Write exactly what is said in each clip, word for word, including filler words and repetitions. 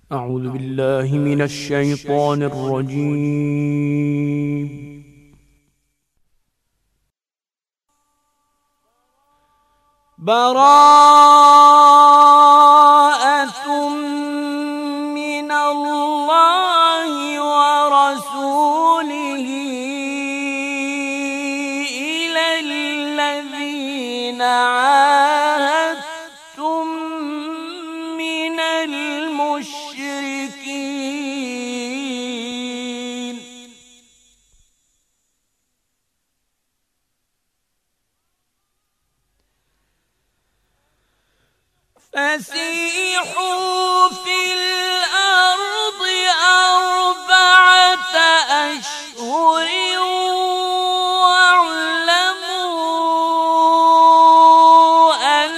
أعوذ بالله من الشيطان الرجيم. براءة من الله ورسوله إلى الذين عاهدتم من المشركين فسيحوا في الأرض أربعة أشهر واعلموا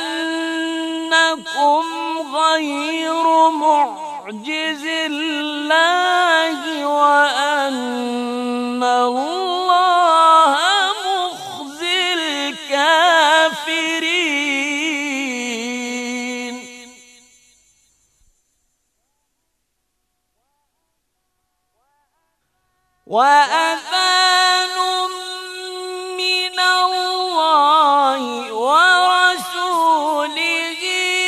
أنكم غير معجز الله وأن الله مخزي الكافرين. وأذان من الله ورسوله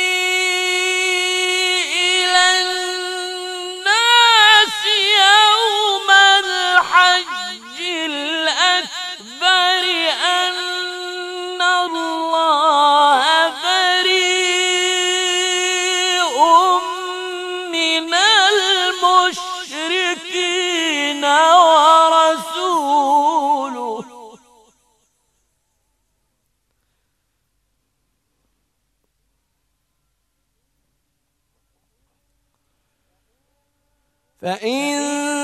إلى الناس يوم الحج الأكبر أن الله بريء من المشركين ورسوله فإن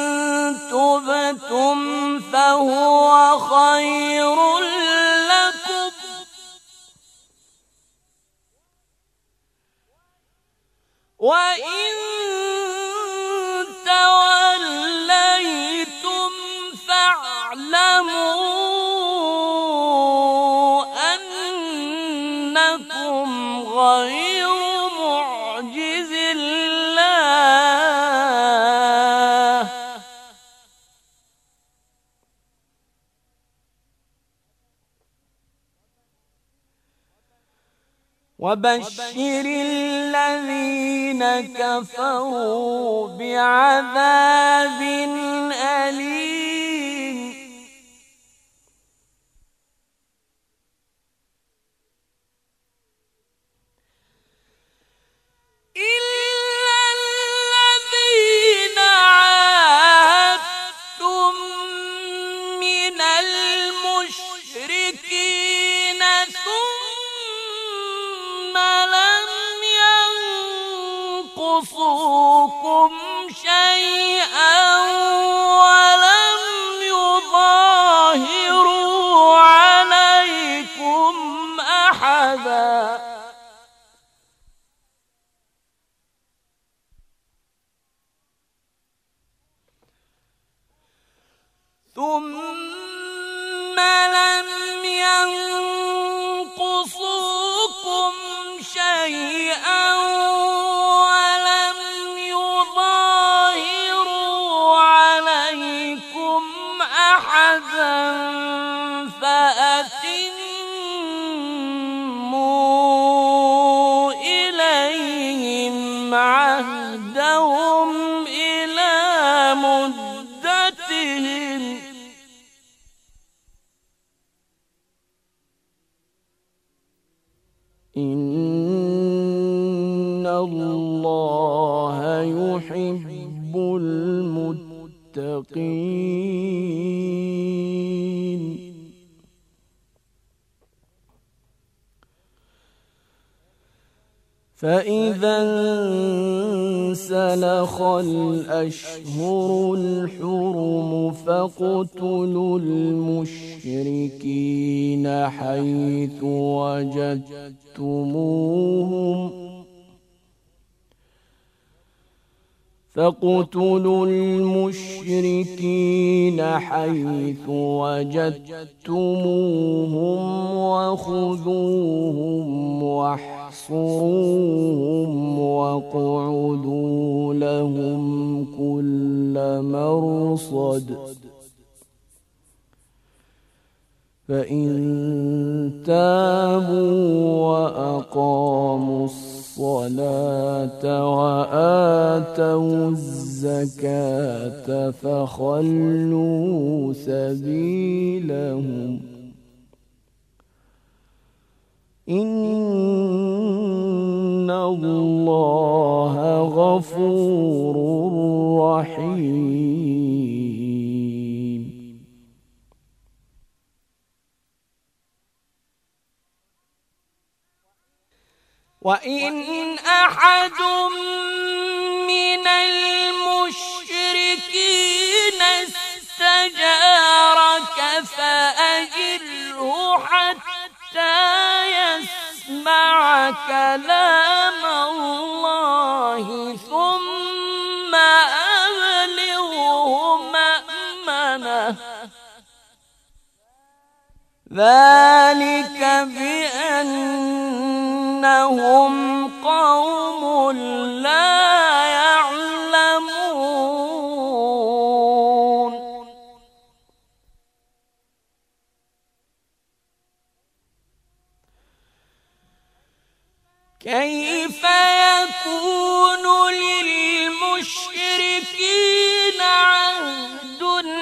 تبتم فهو خير لكم وإن توليتم فاعلموا أنكم غير معجز الله وبشر الذين كفروا بعذاب أليم. إلا الذين عاهدتم من المشركين ثم لم ينقصوكم شيئا ولم يظاهروا عليكم أحدا ثم لم ينقصوكم شيئا ولم يظاهروا عليكم أحدا فأتموا إليهم عهدهم إلى مدتهم إن الله يحب المتقين. فإذا انسلخ الأشهر الحرم فاقتلوا المشركين حيث وجدتموهم فاقتلوا المشركين حيث وجدتموهم وخذوهم واحصروهم واقعدوا لهم كل مرصد فإن تابوا وأقاموا الصلاة وآتوا الزكاة فخلوا سبيلهم إن الله غفور رحيم. وإن أحد من المشركين استجارك فأجره حتى يسمع كلام الله ثم أبلغه مأمنه ذلك بأنهم قوم لا يعلمون. كيف يكون للمشركين عهد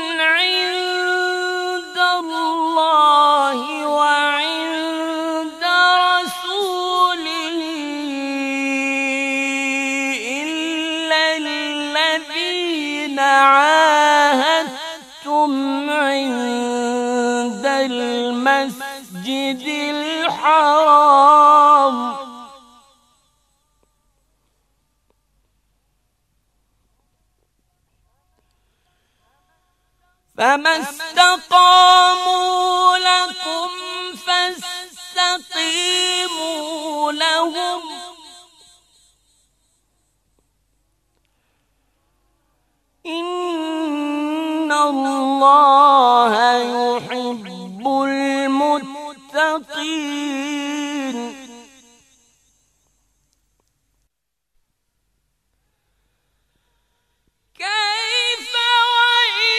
عند الله وعند رسوله إلا الذين عاهدتم عند المسجد الحرام فما استقاموا لكم فاستقيموا لهم إن الله يحب المتقين. كيف وإن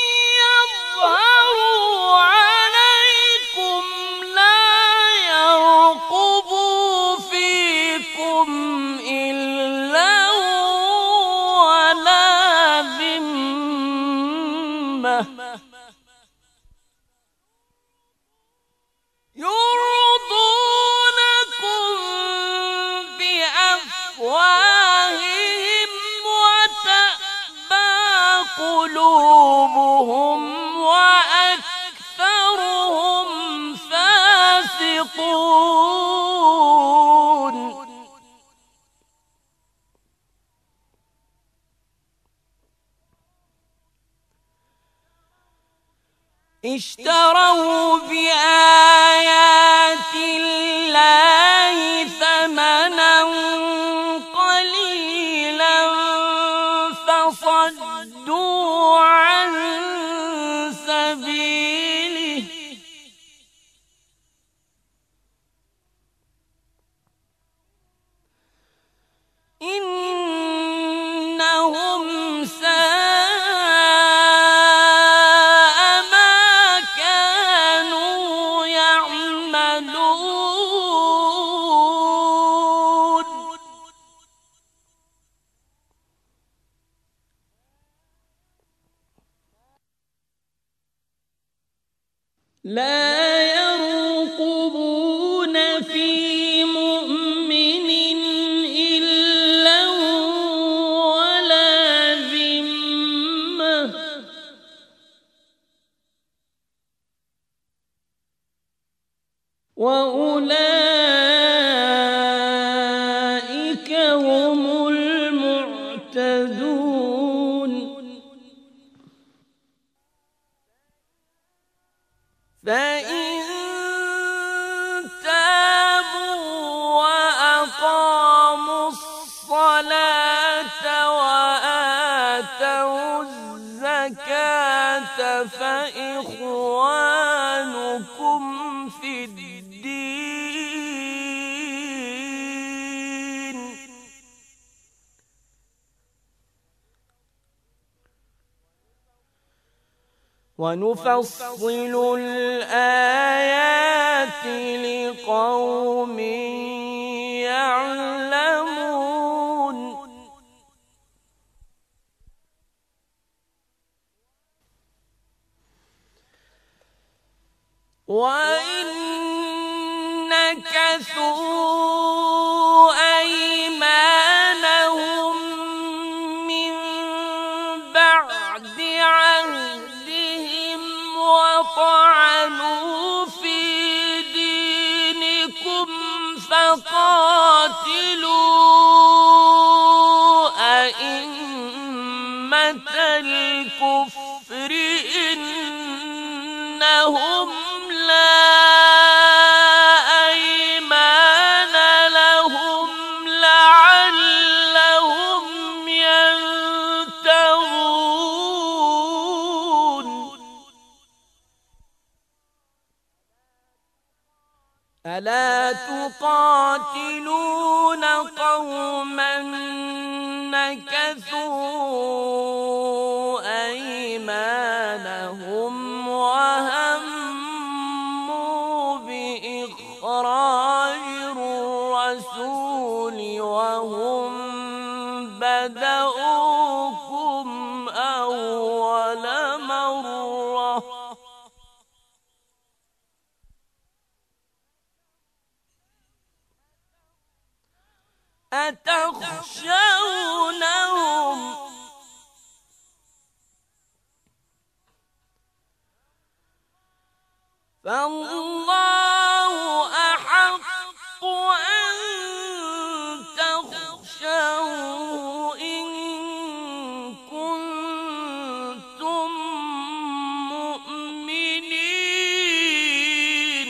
يظهروا عليكم لا يرقبوا فيكم إلا ولا ذمة يرضونكم بأفواههم وتأبى قلوبهم وأكثرهم فاسقون. اشتروا بآيات الله ثمنا قليلا فصدوا عن سبيله إنهم ساء ما كانوا يعملون. لا يرقبون في مؤمن إلا ولا ذمة وأولئك هم المعتدون. فإن تابوا وأقاموا الصلاة وآتوا الزكاة فإخوانكم في الدين ونفصل الآيات لقوم يعلمون وإن نكثوا أيمانهم من بعد عهدهم وطعنوا في دينكم فقاتلوا أئمة الكفر إنهم لا أيمان لهم لعلهم ينتهون ألا تقاتلون قوما نكثوا أيمانهم وهموا بإخراج الرسول وهم بدؤوكم أول مرة أتخشونهم فالله أحق أن تخشوه إن كنتم مؤمنين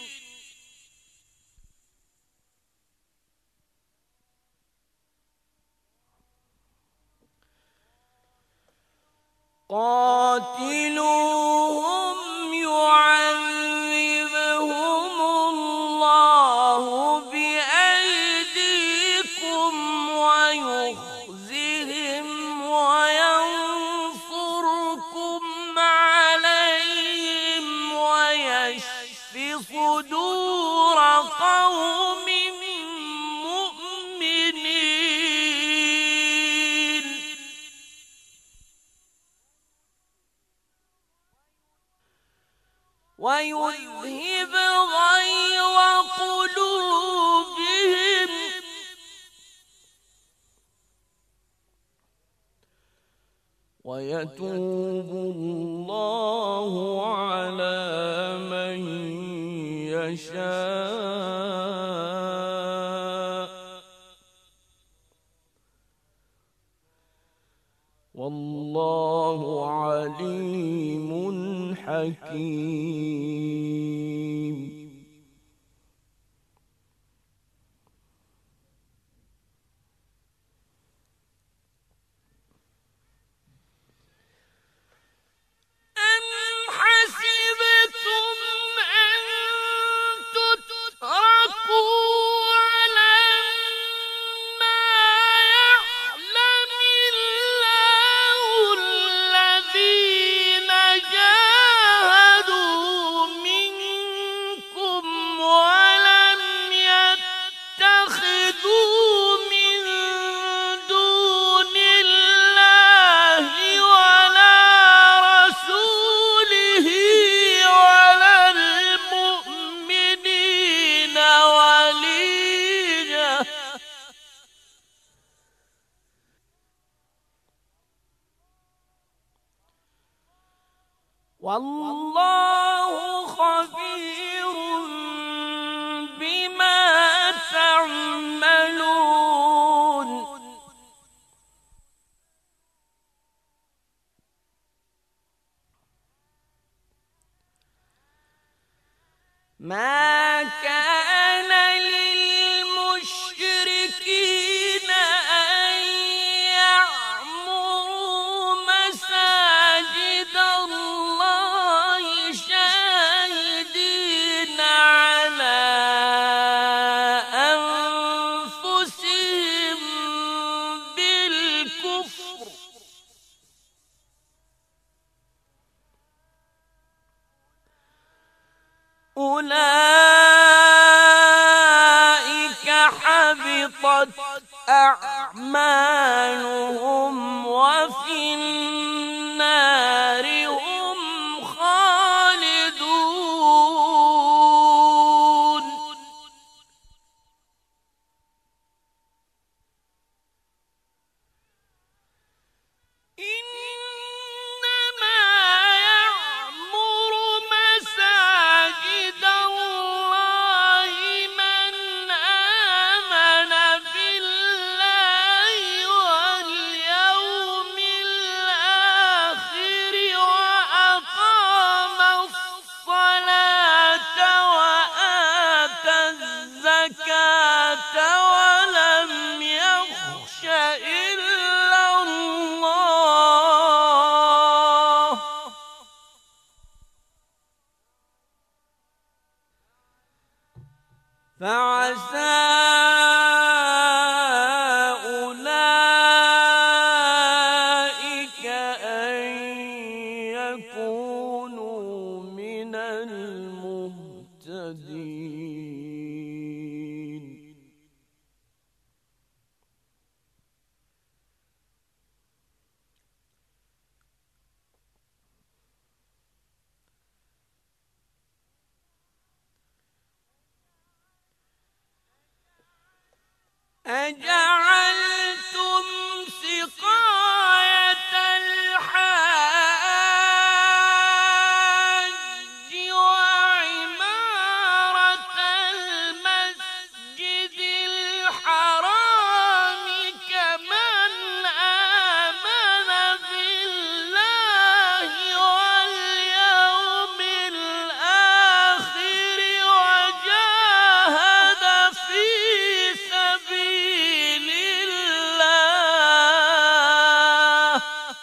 قاتلوهم يعذبهم الله بأيديكم ويخزهم وينصركم عليهم ويشف صدور قوم مؤمنين ويذهب غيظ قلوبهم ويتوب الله على من يشاء والله عليم حكيم أم حسبتم أن تتركوا ولما يعلم الله الذين جاهدوا منكم ولم يتخذوا من دون الله ولا رسوله ولا المؤمنين وليجة والله خبير بما تعملون ما كان للمشركين أن يعمروا مساجد الله شاهدين على أنفسهم بالكفر حبطت أعمالهم وفي النار هم خالدون. إنما يعمر مساجد الله من آمن بالله واليوم الآخر وأقام الصلاة وآتى الزكاة ولم يخش إلا الله فعسى أولئك أن يكونوا من المهتدين. أجعلتم سقاية الحاج وعمارة المسجد الحرام كمن آمن بالله واليوم الآخر وجاهد في سبيل الله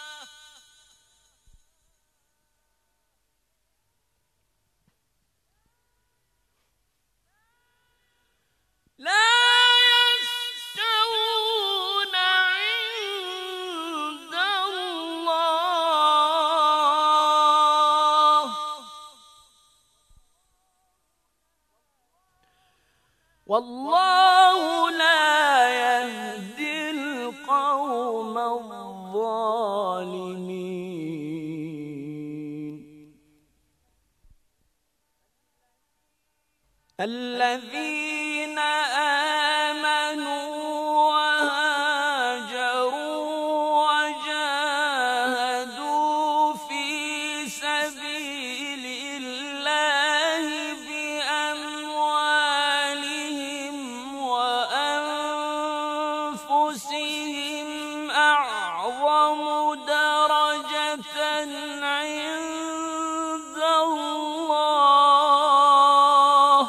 لا يستوون عند الله والله لا يهدي القوم الظالمين. الذين آمنوا وهاجروا وجاهدوا في سبيل الله بأموالهم وأنفسهم أعظم درجة عند الله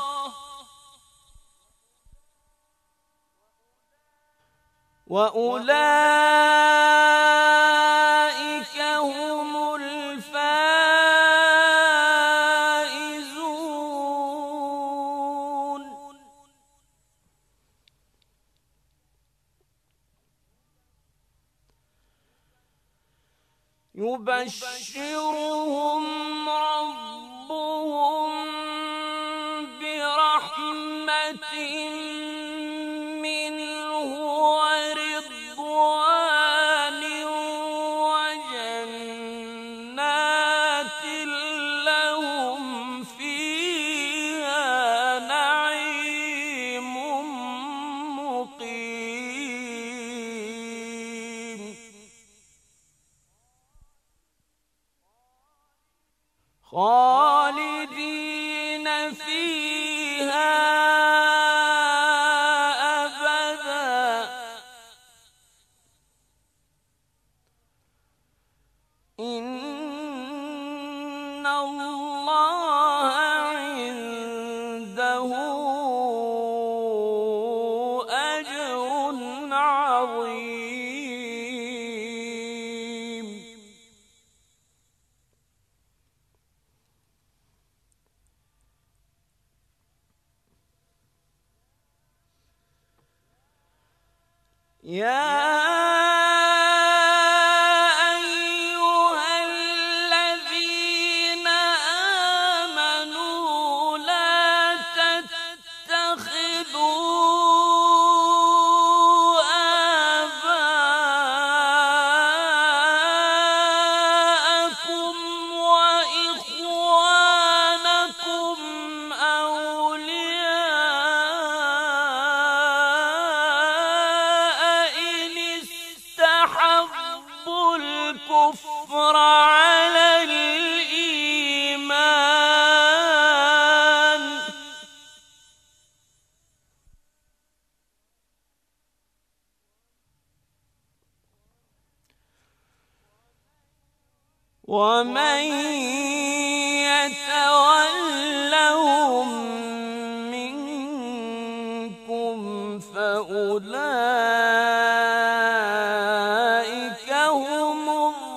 وأولئك هم الفائزون. يبشرهم ربهم برحمة منه ورضوان وجنات لهم فيها نعيم مقيم خالدين فيها أبدا إن الله عنده أجر عظيم. يا أيها الذين آمنوا لا تتخذوا الكفر على الإيمان ومن يتولهم منكم فأولئك هم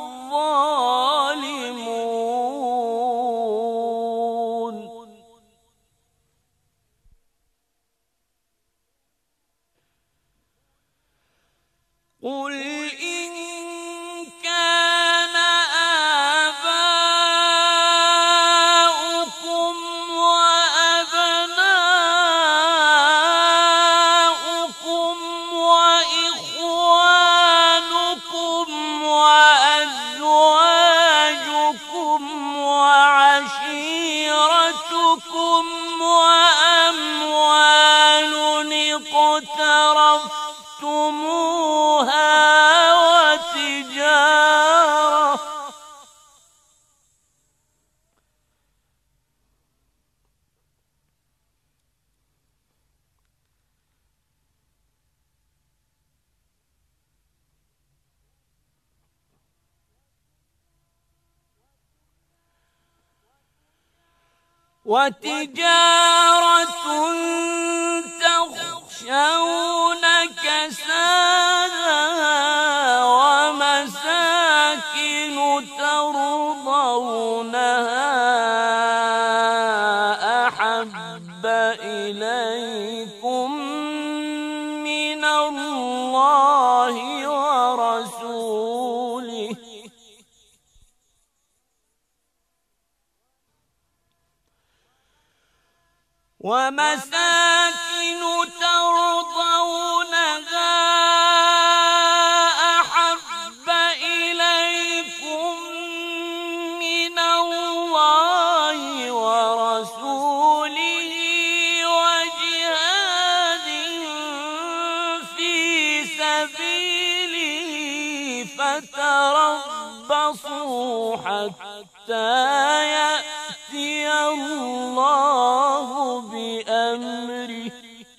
الظالمون قل إن كان آباؤكم وأبناؤكم وإخوانكم وأزواجكم وعشيرتكم وأموال اقترفتموها وتجارة وتجارة تخشون كسادها ومساكن ترضونها أحب إليكم من الله ورسوله ومساكن ترضونها أحب إليكم من الله ورسوله وجهاد في سبيله فتربصوا حتى يأتي الله بأمره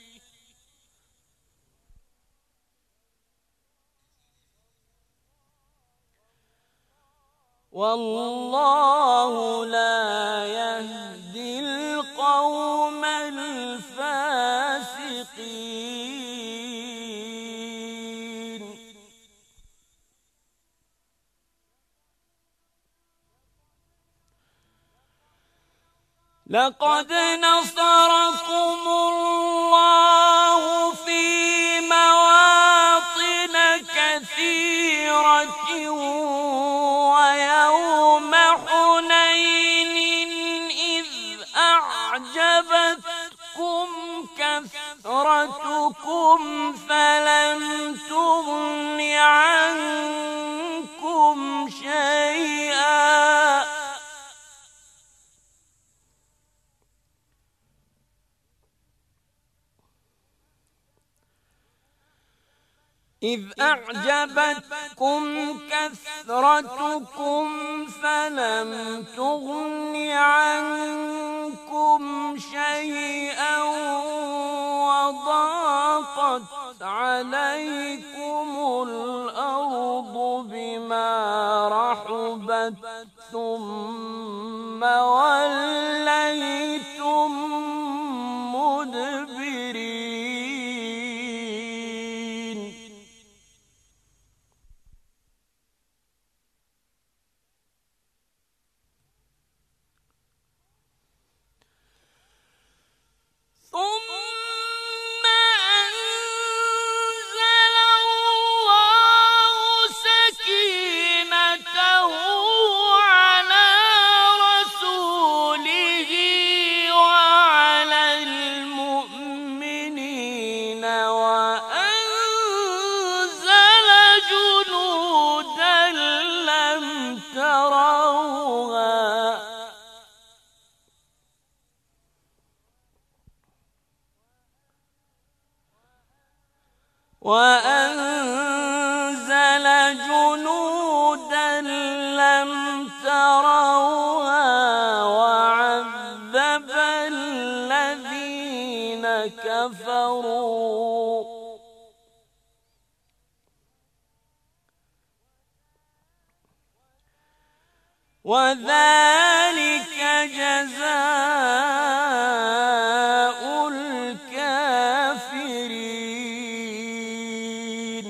والله لا يهدي القوم الفاسقين لقد نصركم الله في مواطن كثيرة ويوم حنين إذ أعجبتكم كثرتكم فلم تغن عنكم شيئا إذ أعجبتكم كثرتكم فلم تغن عنكم شيئا وضاقت عليكم الأرض بما رحبت ثم وليتم مدبرين ثم أنزل الله سكينته على رسوله وعلى المؤمنين وأنزل جنودا لم تروها وأنزل جنودا جنودا لم تروها وعذب الذين كفروا وذلك جزاء الكافرين.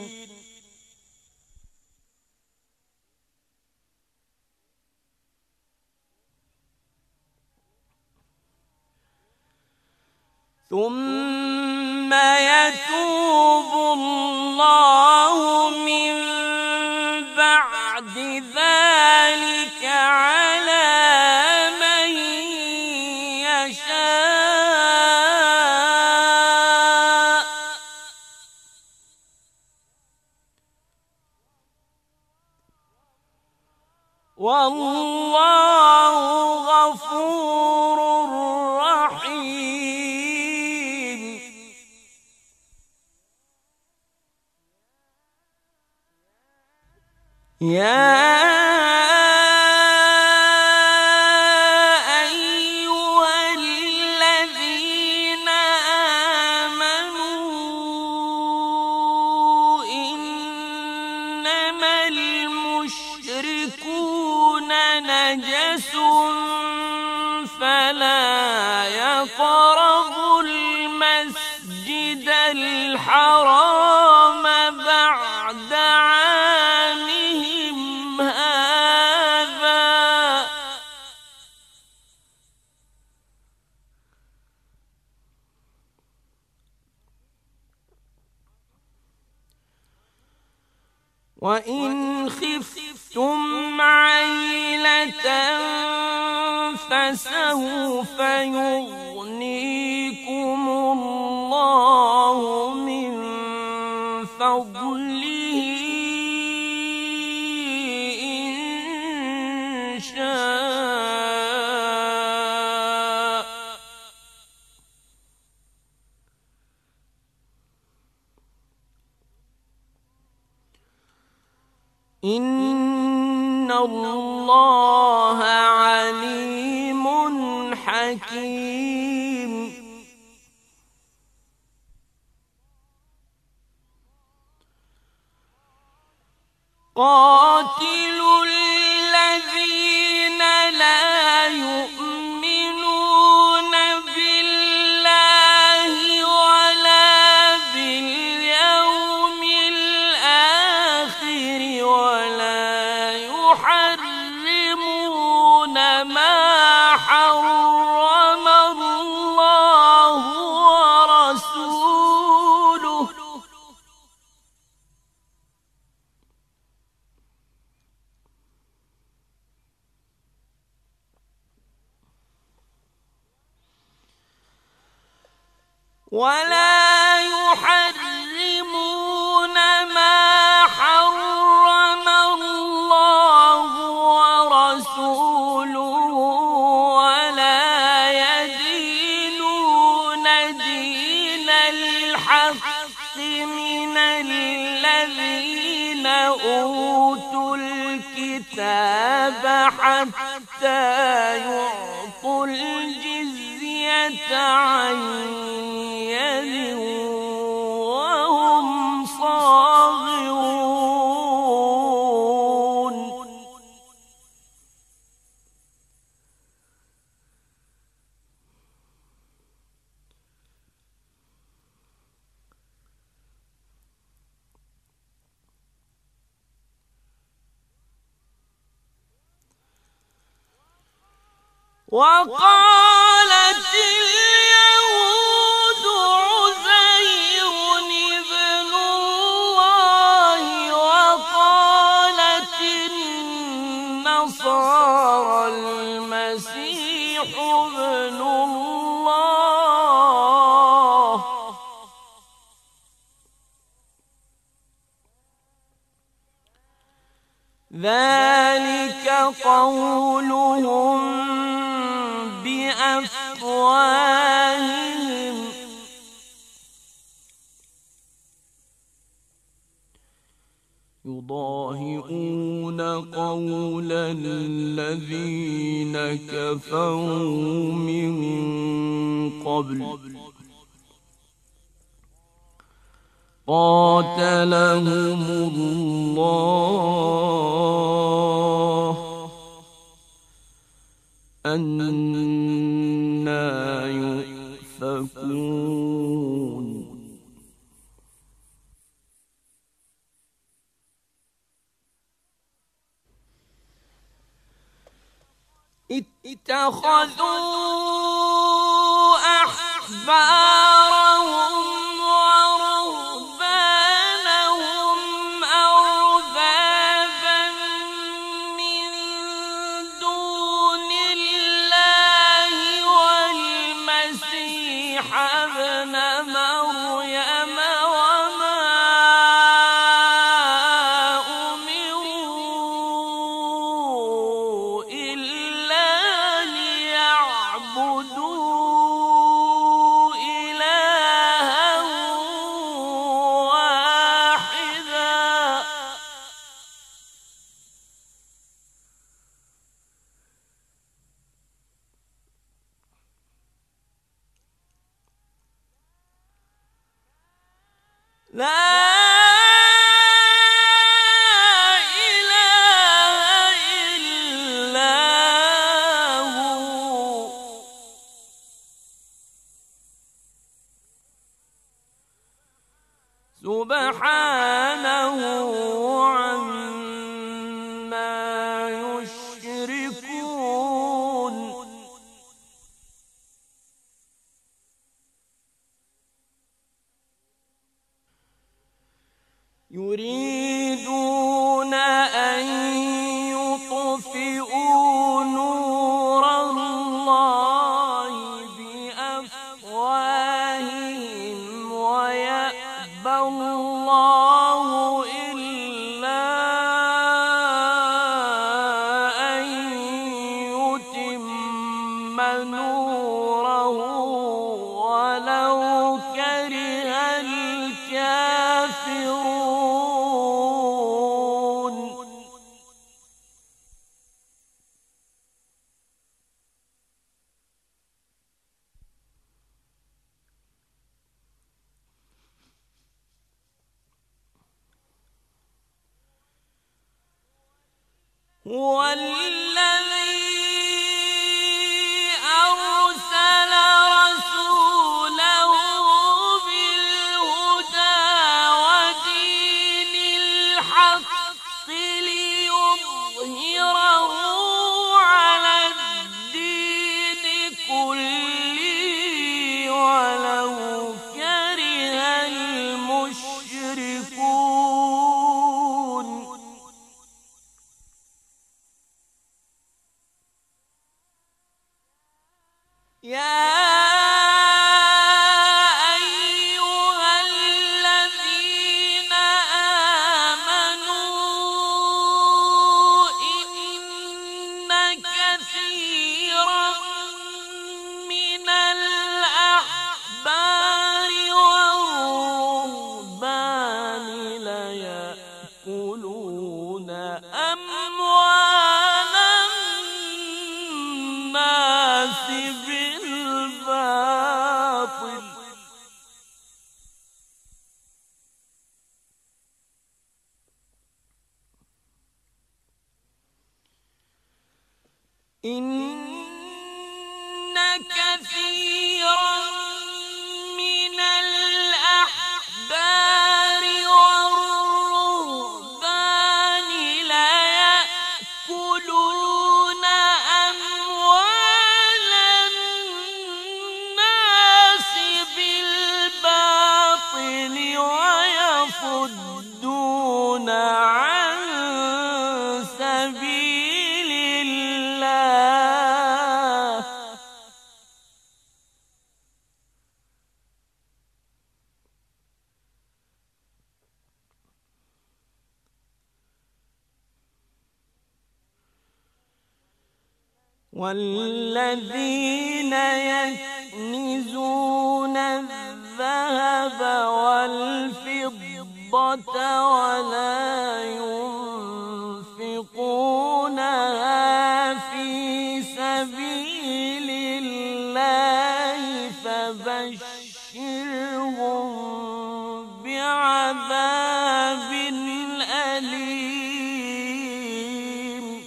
ثم يتوب الله من بعد ذلك على من يشاء والله غفور رحيم. يا فلا يقربوا المسجد الحرام بعد عامهم هذا وإن خفتم عيلة فسوف يغنيكم الله من فضله إن شاء إن الله عليم حكيم. قاتلوا الذين لا يؤمنون بالله ولا باليوم الآخر ولا يحرمون ما حرم الله ورسوله ولا يحرمون ما حرم الله ورسوله ولا يدينون دين الحق من الذين أوتوا الكتاب حتى يعطوا الجزية عن يد وهم صاغرون. وقالت اليهود عزير ابن الله وقالت النصارى المسيح ابن الله ذلك قولهم بأفواههم يضاهئون يضاهئون قول الذين كفروا من قبل قاتلهم الله أنى يؤفكون اتخذوا أحبارهم ورهبانهم أربابا من دون الله والمسيح ابن مريم وما أمروا إلا ليعبدوا إلها واحدا لا إله إلا هو سبحانه عما يشركون يريدون أن يطفئوا نور الله بأفواههم ويأبى الله إلا أن يتم نوره ولو كره الكافرون هو الذي أرسل رسوله بالهدى ودين الحق ليظهره على الدين كله ولو كره المشركون يا أيها الذين آمنوا إن كثيرا من الأحبار والرهبان ليأكلون أموال الناس بالباطل إن كثيرا من الأحبار والرهبان ليأكلون أموال الناس بالباطل ويصدون عن سبيل الله والذين يكنزون الذهب والفضة ولا ينفقون فبشرهم بعذاب أليم.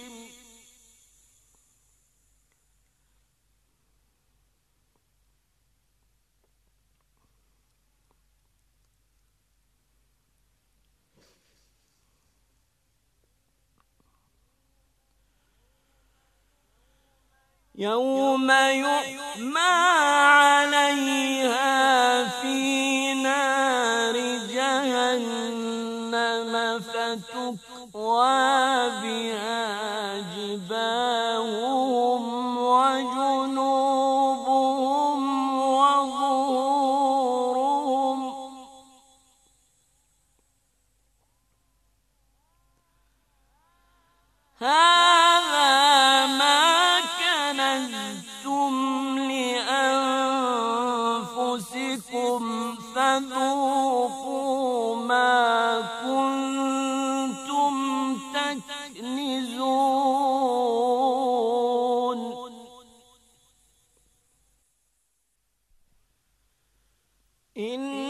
يوم يحمى عليها في نار جهنم فتكوى بها جباههم وجنوبهم وظهورهم هذا ما كنزتم لأنفسكم فذوقوا ما كنتم تكنزون. إن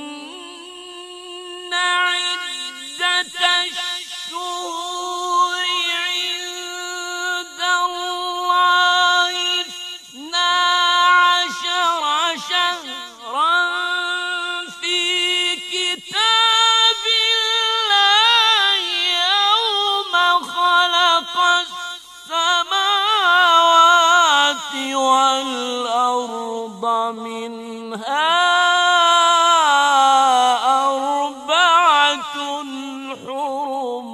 عدة الشهور عند الله اثنا عشر شهرا في كتاب الله يوم خلق السماوات والأرض منها أربعة حرم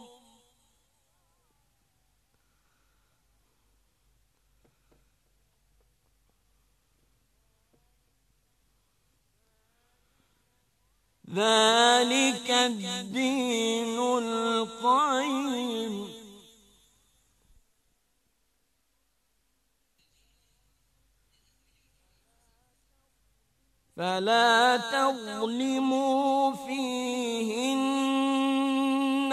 ذلك الدين القيم. فلا تظلموا فيهن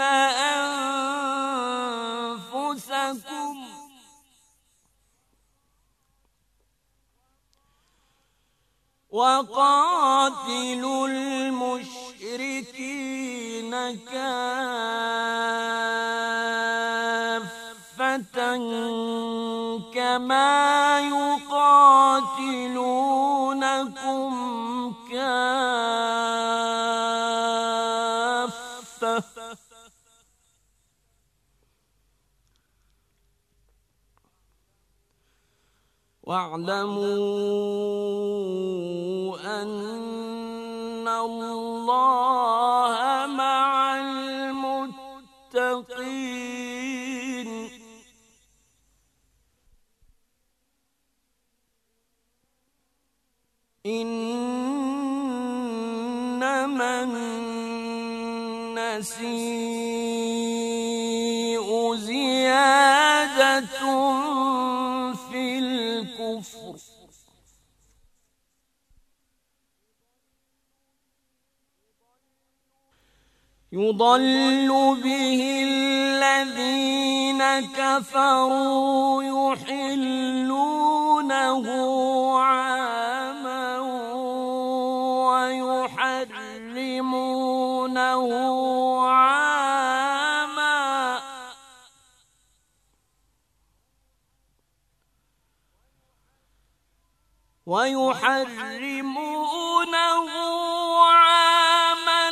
أنفسكم وقاتلوا المشركين كافة كما يقاتلونكم كافة واعلموا أن الله مع المتقين. إنما النسيء زيادة في الكفر يضل به الذين كفروا يحلونه عاما ويحرمونه عاما ويحرمونه عاما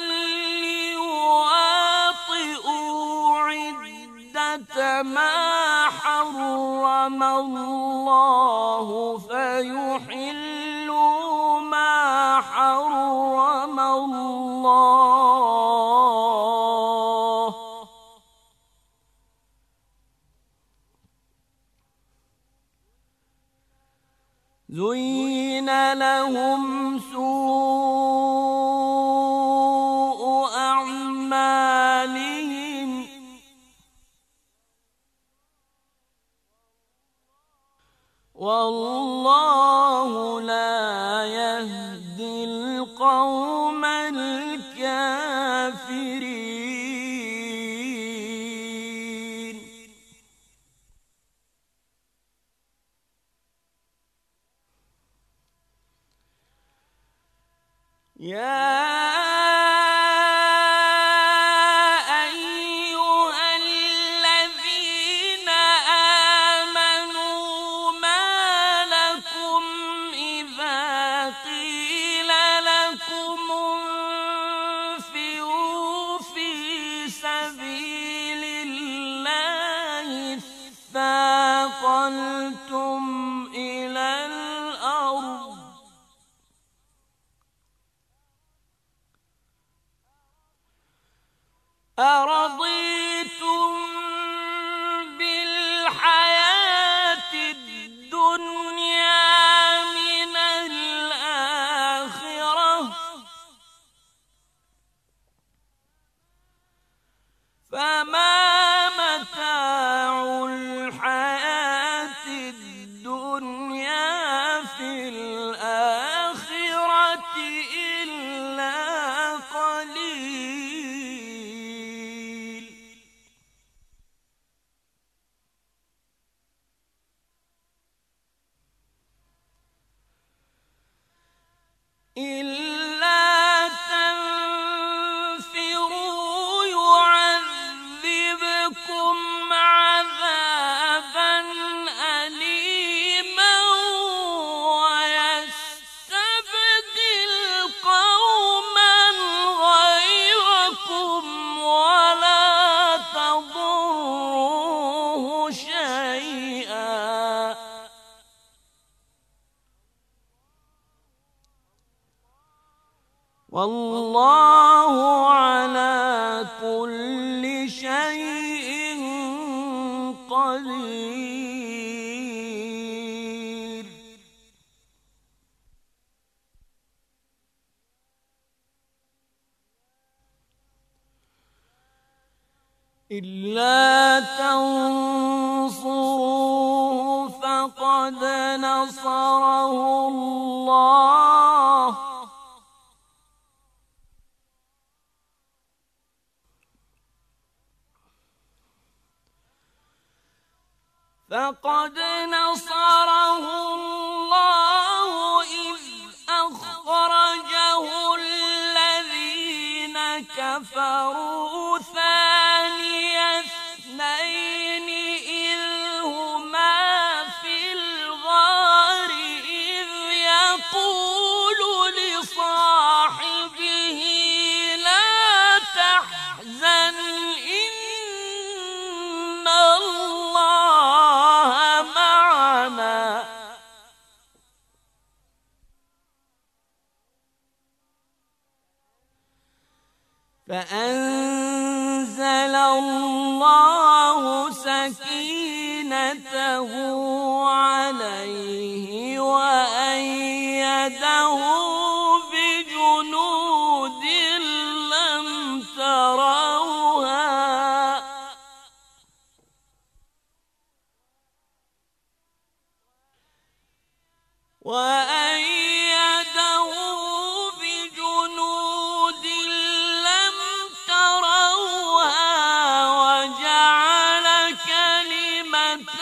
ليواطئوا عدة ما حرم الله فيحلوا ما حرم الله. زين لهم سوء أعمالهم والله لا يهدي القوم الكافرين. يا أرضيتم بالحياة الدنيا من الآخرة فما متاع الحياة الدنيا في الآخرة إلا قليل. إلا تنفروا يعذبكم عذابا أليما ويستبدل قوما غيركم ولا تضروه شيئا والله على كل شيء قدير. إلا تنصروه فقد نصره الله فقد نصره الله إذ أخرجه الذين كفروا ثاني اثنين إذ هما في الغار إذ يقول لصاحبه لا تحزن إن الله معنا فأنزل الله سكينته عليه وأيده بجنود لم تروها وأيده بجنود لم تروها وجعل كلمة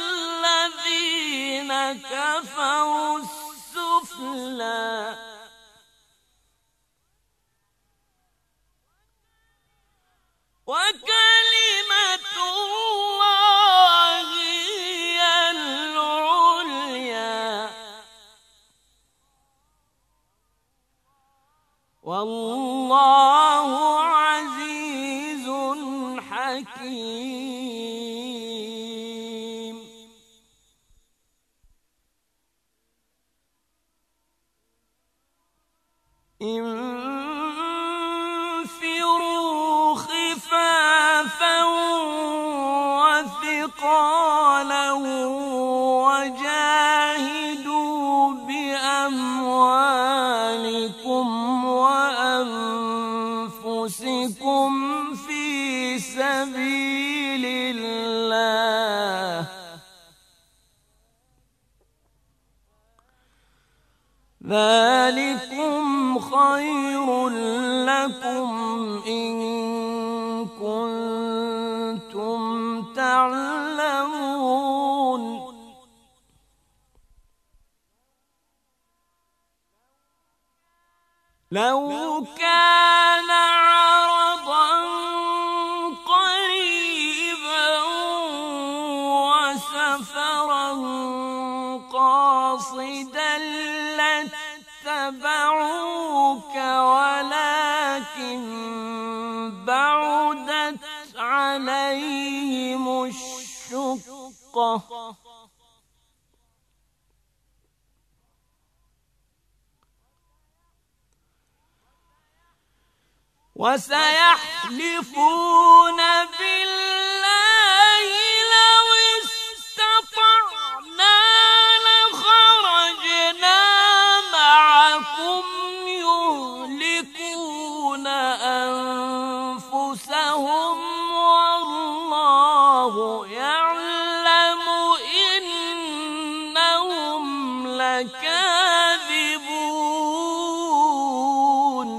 الذين كفروا السفلى وكلمة الله هي العليا والله عزيز حكيم. انفروا خفافا وثقالا وجاهدوا بأموالكم وأنفسكم في سبيل الله ذلكم خير لكم إن كنتم تعلمون. لو كان عرضا قريبا وسفرا قاصدا لاتبعوك ولكن بعدت عليهم الشقة وسيحلفون بالله لو استطعنا لخرجنا معكم يهلكون أنفسهم والله يعلم إنهم لكاذبون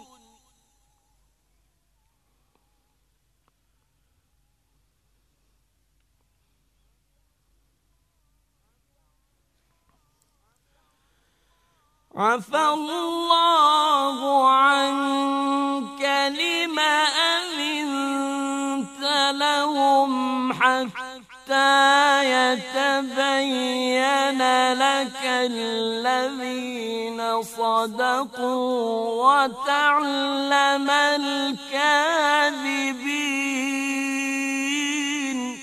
عفى الله عنك لم أذنت لهم حتى يتبين لك الذين صدقوا وتعلم الكاذبين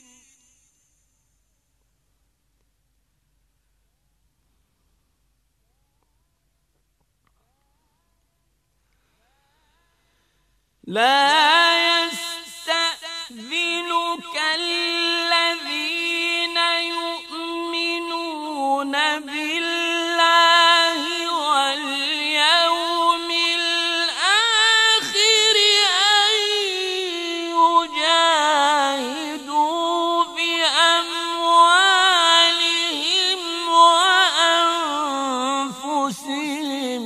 لا يستأذنك الذين يؤمنون بالله واليوم الآخر أن يجاهدوا بأموالهم وأنفسهم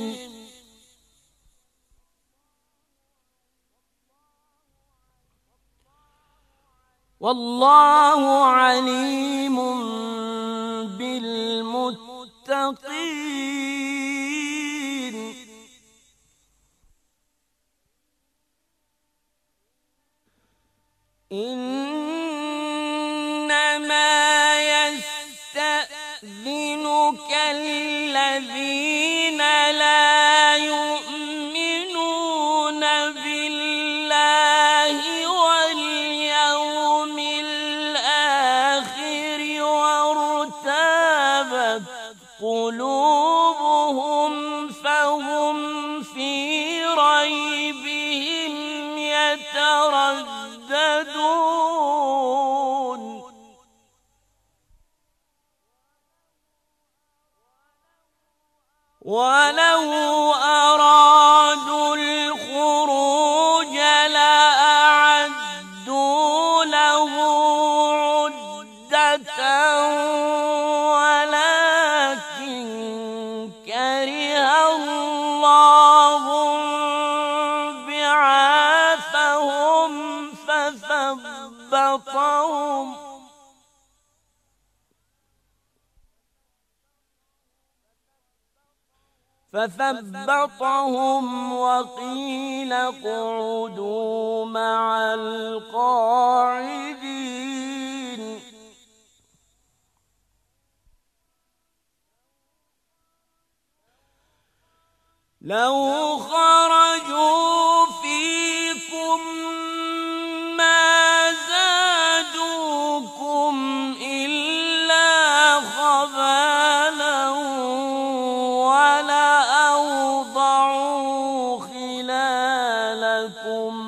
والله عليم بالمتقين إنما يستأذنك الذين لا يؤمنون بالله واليوم الآخر وارتابت قلوبهم فهم في ريبهم يترددون ولو أرادوا الخروج لأعدوا له عدة ولكن كره الله بعاثهم فثبطهم فثبطهم وقيل اقعدوا مع القاعدين لو خرجوا فيكم ما زادوكم إلا خبالا ولأوضعوا خلالكم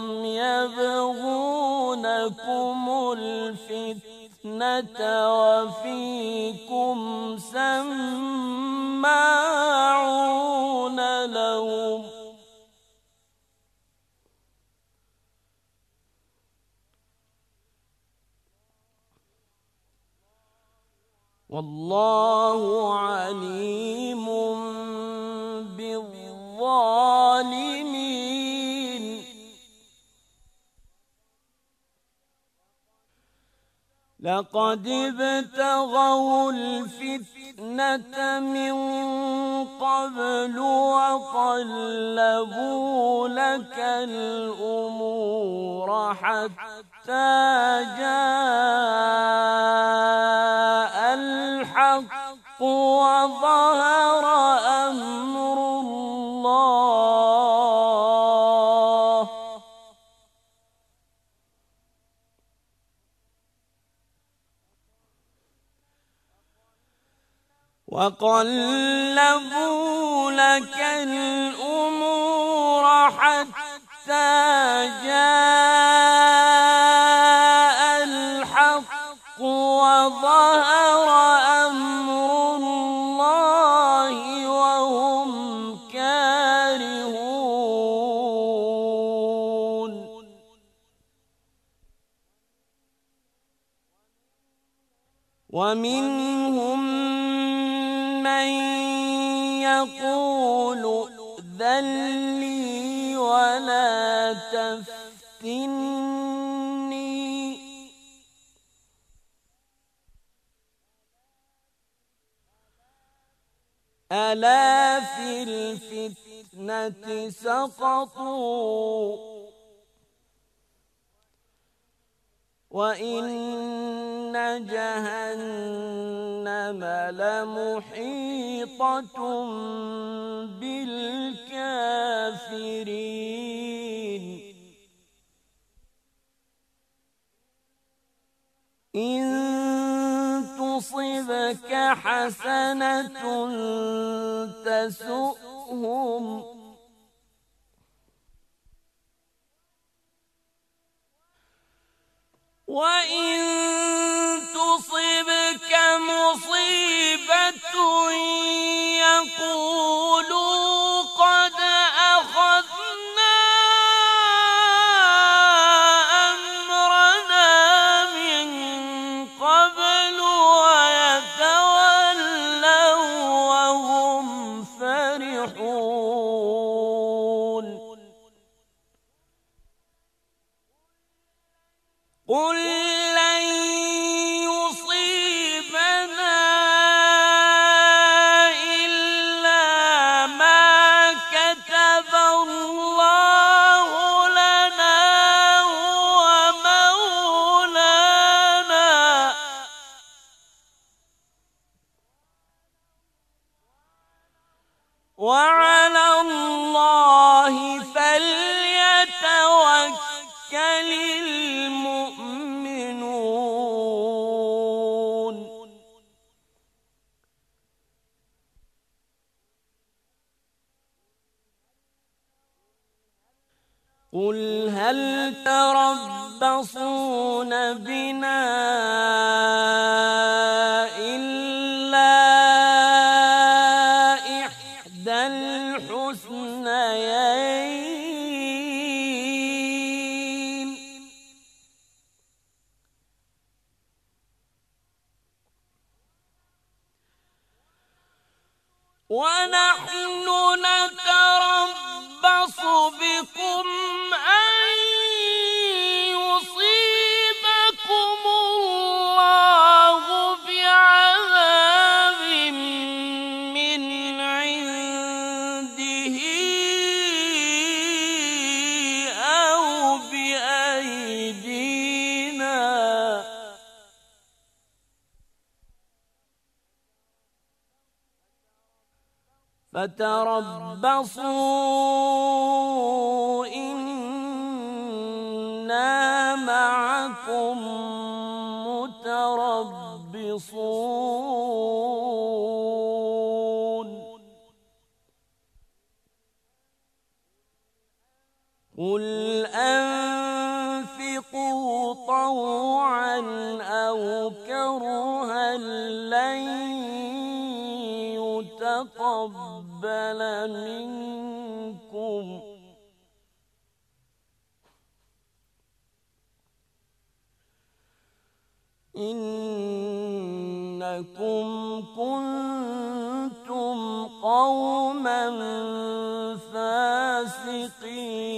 يبغونكم الفتنة وفيكم سماعون لهم والله عليم بالظالمين لقد ابتغوا الفتنة من قبل وقلبوا لك الأمور حتى جاء الحق وظهر أمر الله وقلبوا لك الأمور حتى جاء الحق وظهر أمر الله وهم كارهون ومنهم من يقول ائذن لي ولا تفتني ألا في الفتنة سقطوا وإن جهنم لمحيطة بالكافرين إن تصبك حسنة تسؤهم وإن تصبك مصيبة يقولوا قد أخذنا أمرنا من قبل ويتولوا وهم فرحون قل لن يصيبنا إلا ما كتب الله لنا هو مولانا وعلى الله فليتوكل المؤمنون قل هل تربصون بنا إلا إحدى الحسنيين ونحن نتربص بكم أن يصيبكم الله بعذاب من عنده أو بأيدينا فتربصوا إنا معكم متربصون قل أنفقوا طوعا أو كرها لن يتقبل منكم إنكم كنتم قوما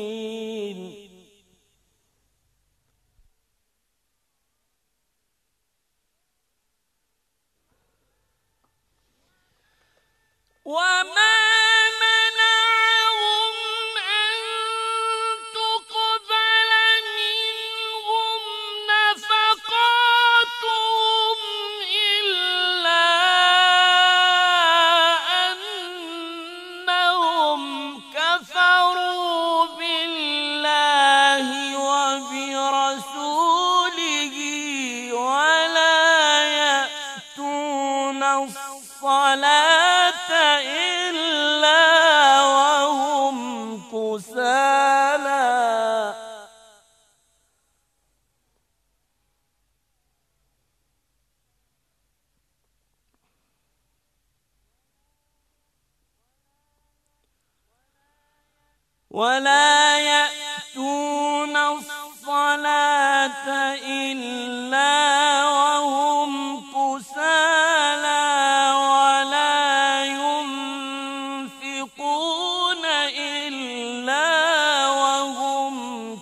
فاسقين الصلاة إلا وهم كسالى ولا يأتون الصلاة إلا وهم كسالى ولا ينفقون إلا وهم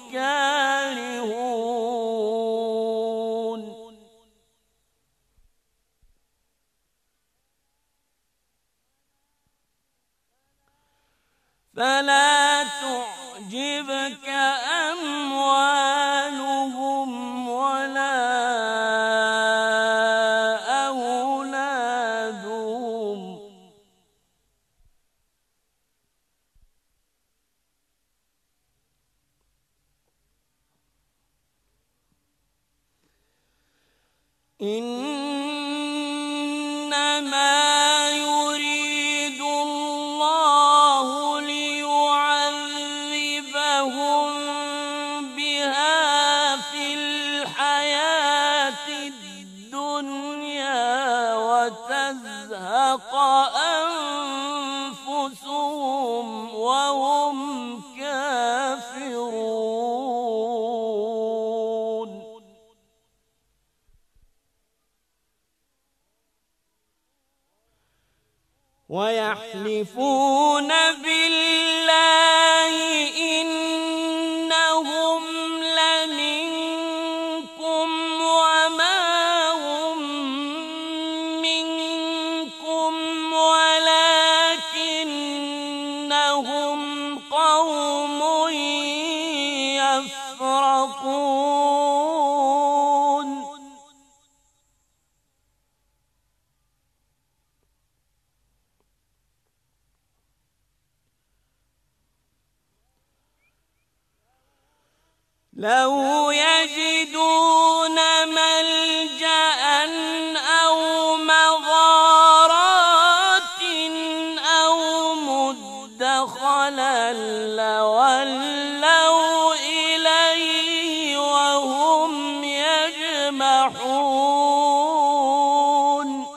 كارهون فلا تعجبك أموالهم ولا أولادهم إنما يريد الله ليعذبهم بها في الحياة الدنيا وتزهق أنفسهم وهم كافرون ويحلفون بالله إنهم لمنكم وما هم منكم ولكنهم قوم يفرقون لو يجدون ملجأ أو مغارات أو مدخلا لولوا إليه وهم يجمحون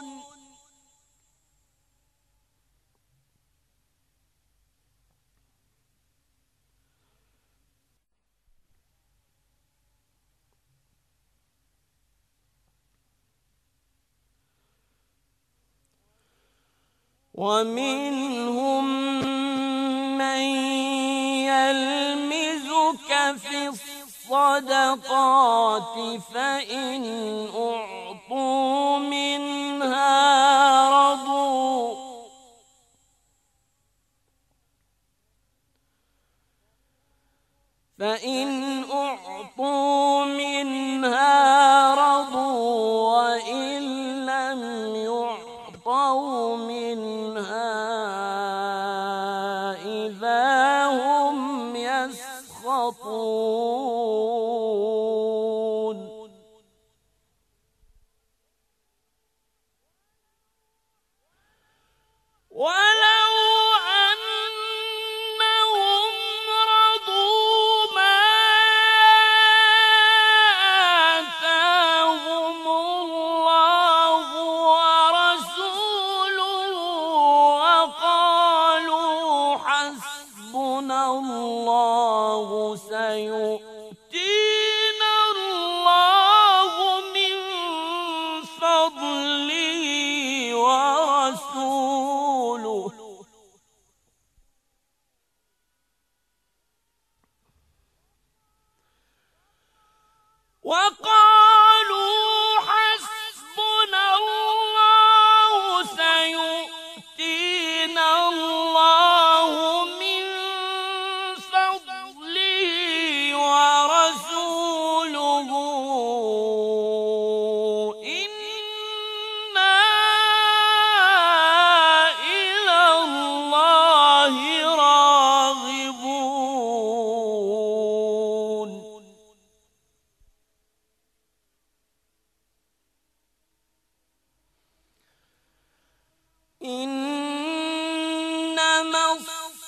ومنهم من يلمزك في الصدقات فإن أعطوا منها رضوا فإن أعطوا منها رضوا وإن لم يعطوا منها إذا هم يسخطون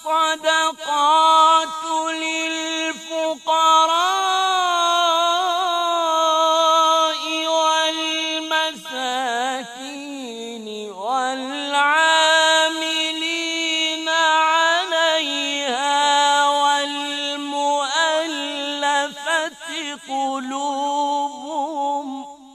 الصدقات للفقراء والمساكين والعاملين عليها والمؤلفة قلوبهم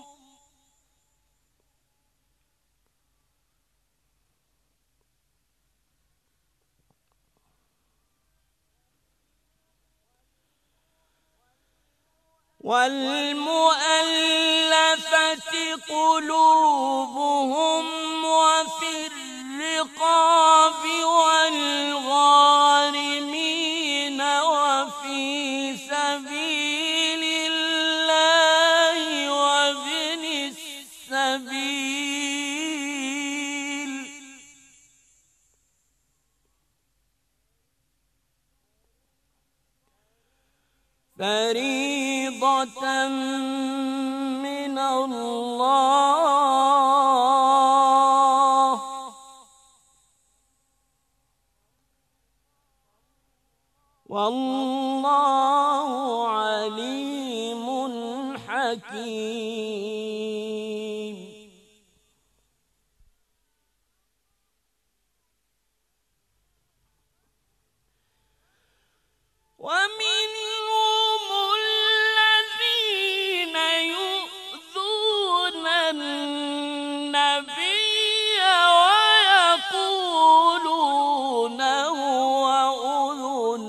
والمؤلفة قلوبهم وفي الرقاب والغارمين وفي سبيل الله وابن السبيل فريضة من الله والله عليم حكيم. ومنهم الذين يؤذون النبي ويقولون هو أذن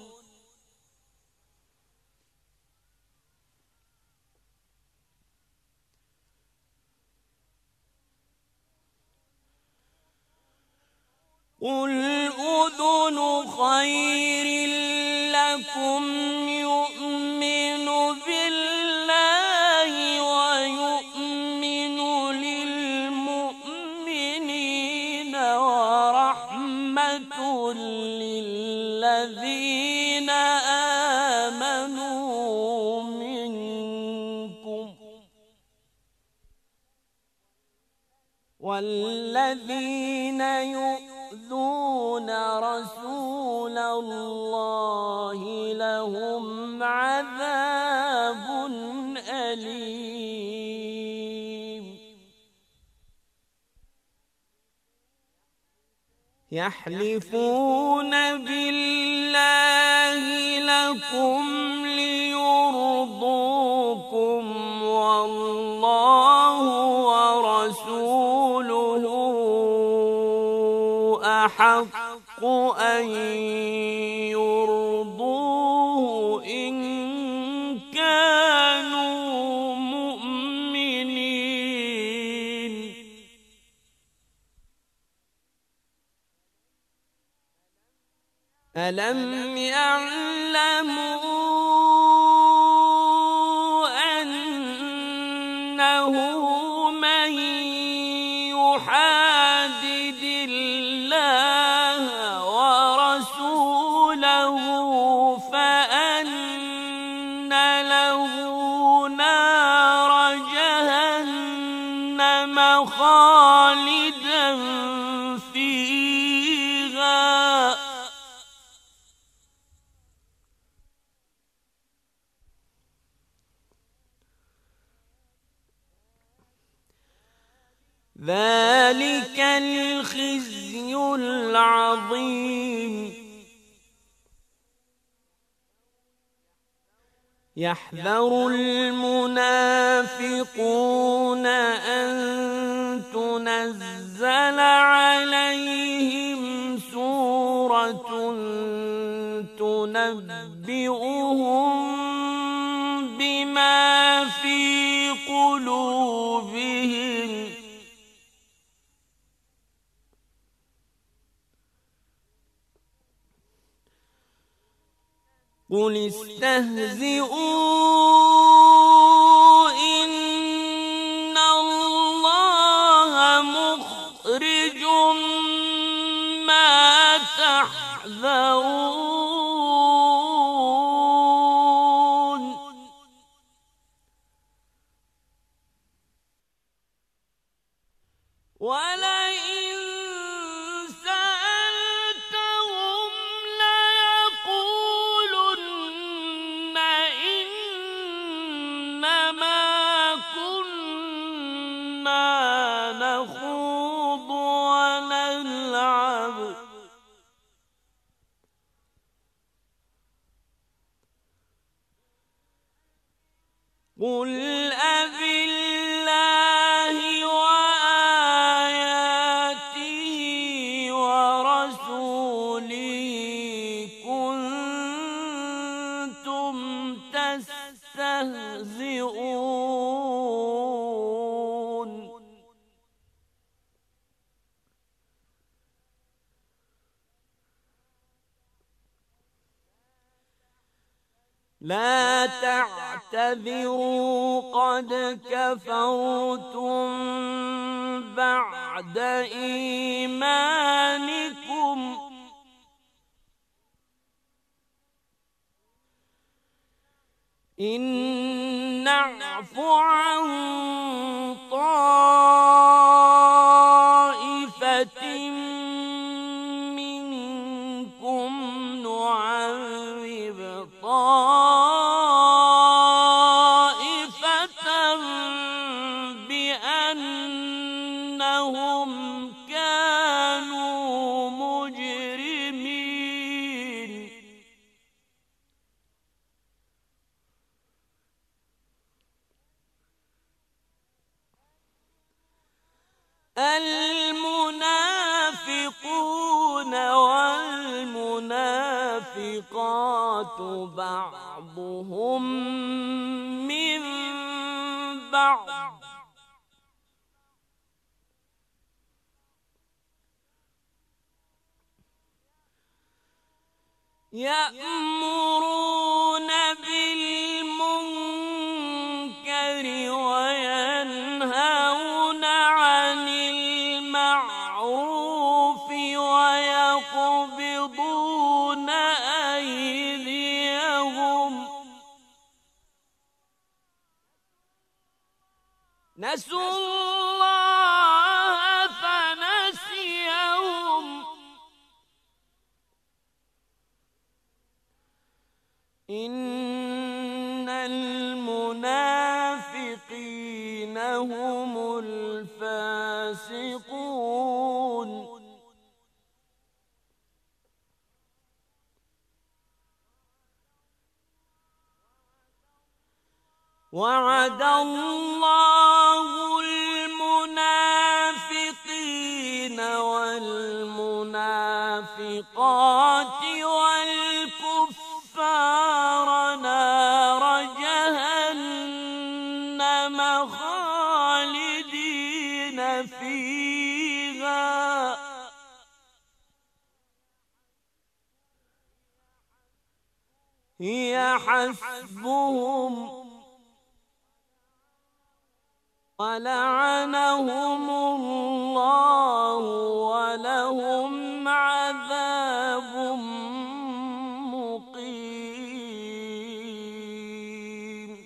قل أذن خير لكم يؤمن بالله ويؤمن للمؤمنين ورحمة للذين آمنوا منكم والذين يؤذون رسول الله لهم عذاب أليم. يحلفون بالله لكم ليرضوكم والله ورسوله أحق أن يرضوه إن كانوا مؤمنين. ألم يعلموا أنه من يحادد الله ورسوله فأن له نار جهنم خالدا فيها ذلك الخزي العظيم. يحذر المنافقون أن تنزل عليهم سورة تنبئهم بما في قلوبهم قل استهزئوا إن الله مخرج ما تحذرون ولئن سألتهم نخوض ونلعب قل أبالله وآياته ورسوله كنتم تستهزئون لا تعتذروا قد كفرتم بعد إيمانكم إن نعف عن طائفة منكم نعذب طائفة بأنهم كانوا مجرمين المنافقون والمنافقات بعضهم من بعض يأمرون بالمنكر وينهون عن المعروف ويقبضون أيديهم نسوا الله فنسيهم إن المنافقين هم الفاسقون وعد الله المنافقين والمنافقات والكفار نار جهنم خالدين فيها هي حسبهم ولعنهم الله ولهم عذاب مقيم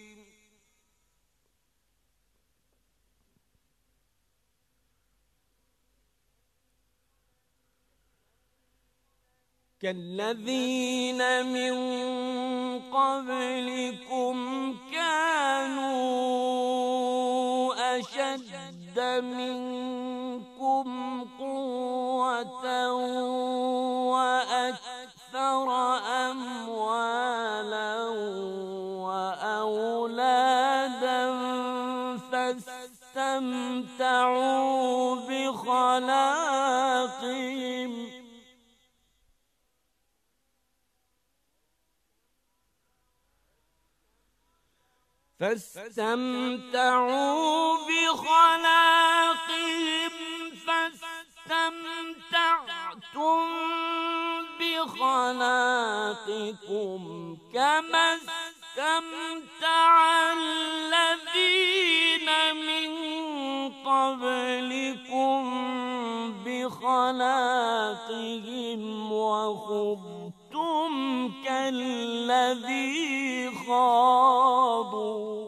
كالذين من قبلكم كانوا أشد منكم قوة وأكثر أموالا وأولادا فاستمتعوا بخلاقهم فاستمتعوا بخلاقهم فاستمتعتم بخلاقكم كما استمتع الذين من قبلكم بخلاقهم وخضتم كالذي خاضوا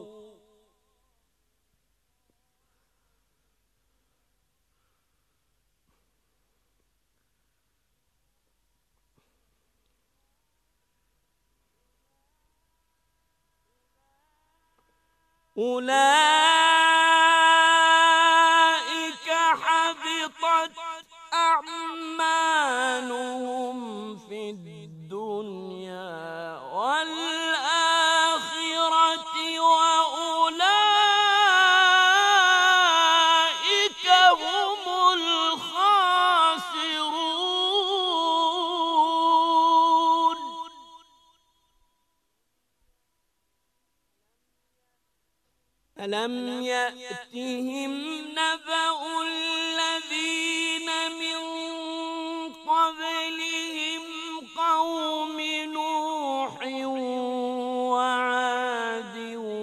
أولئك ألم يأتهم نبأ الذين من قبلهم قوم نوح وعاد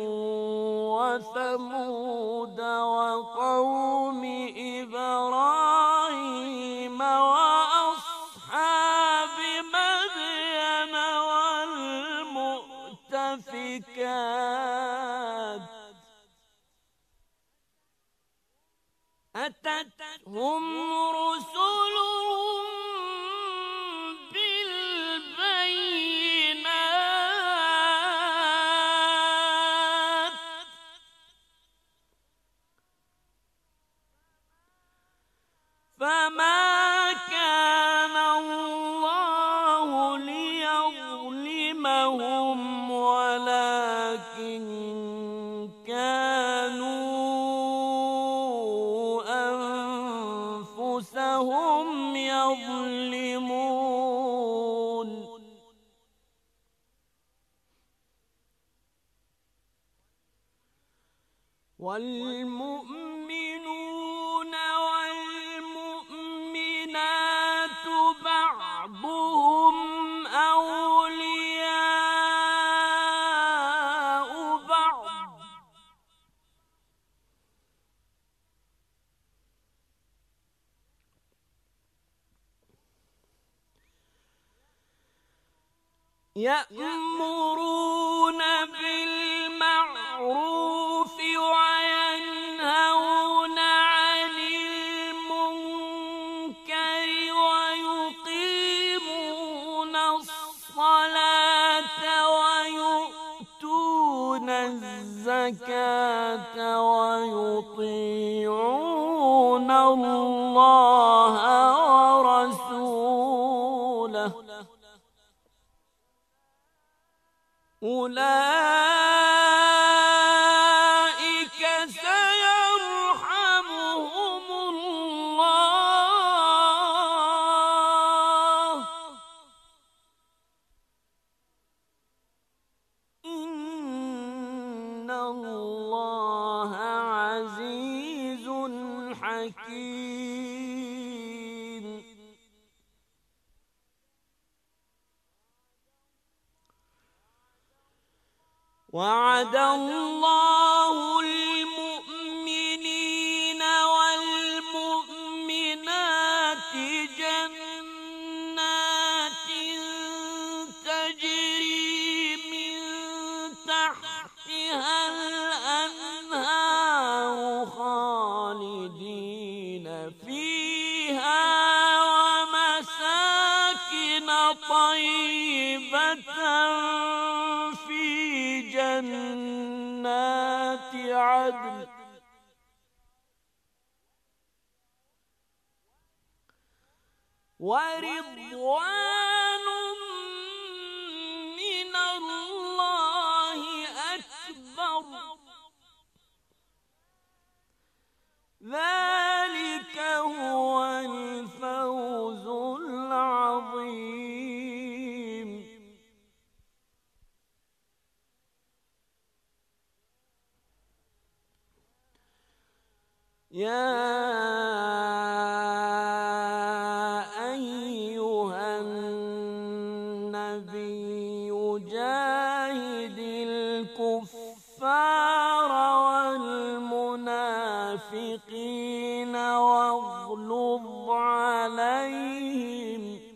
وثمود وقوم إبراهيم وأصحاب مدين والمؤتفكات أتتهم رسلهم بالبينات فما كان الله ليظلمهم ولكن هم يظلمون والمؤمنون والمؤمنات بعضهم أولياء بعض يأمرون بالمعروف وينهون عن المنكر ويقيمون الصلاة ويؤتون الزكاة ويطيعون الله ورسوله أولئك سيرحمهم الله إن الله عزيز حكيم وعد الله المؤمنين والمؤمنات جنات تجري من تحتها الأنهار خالدين فيها ومساكن طيبة جنات عدن ورضوان من الله أكبر ذلك هو الفوز العظيم يا أيها النبي جاهد الكفار والمنافقين واغلظ عليهم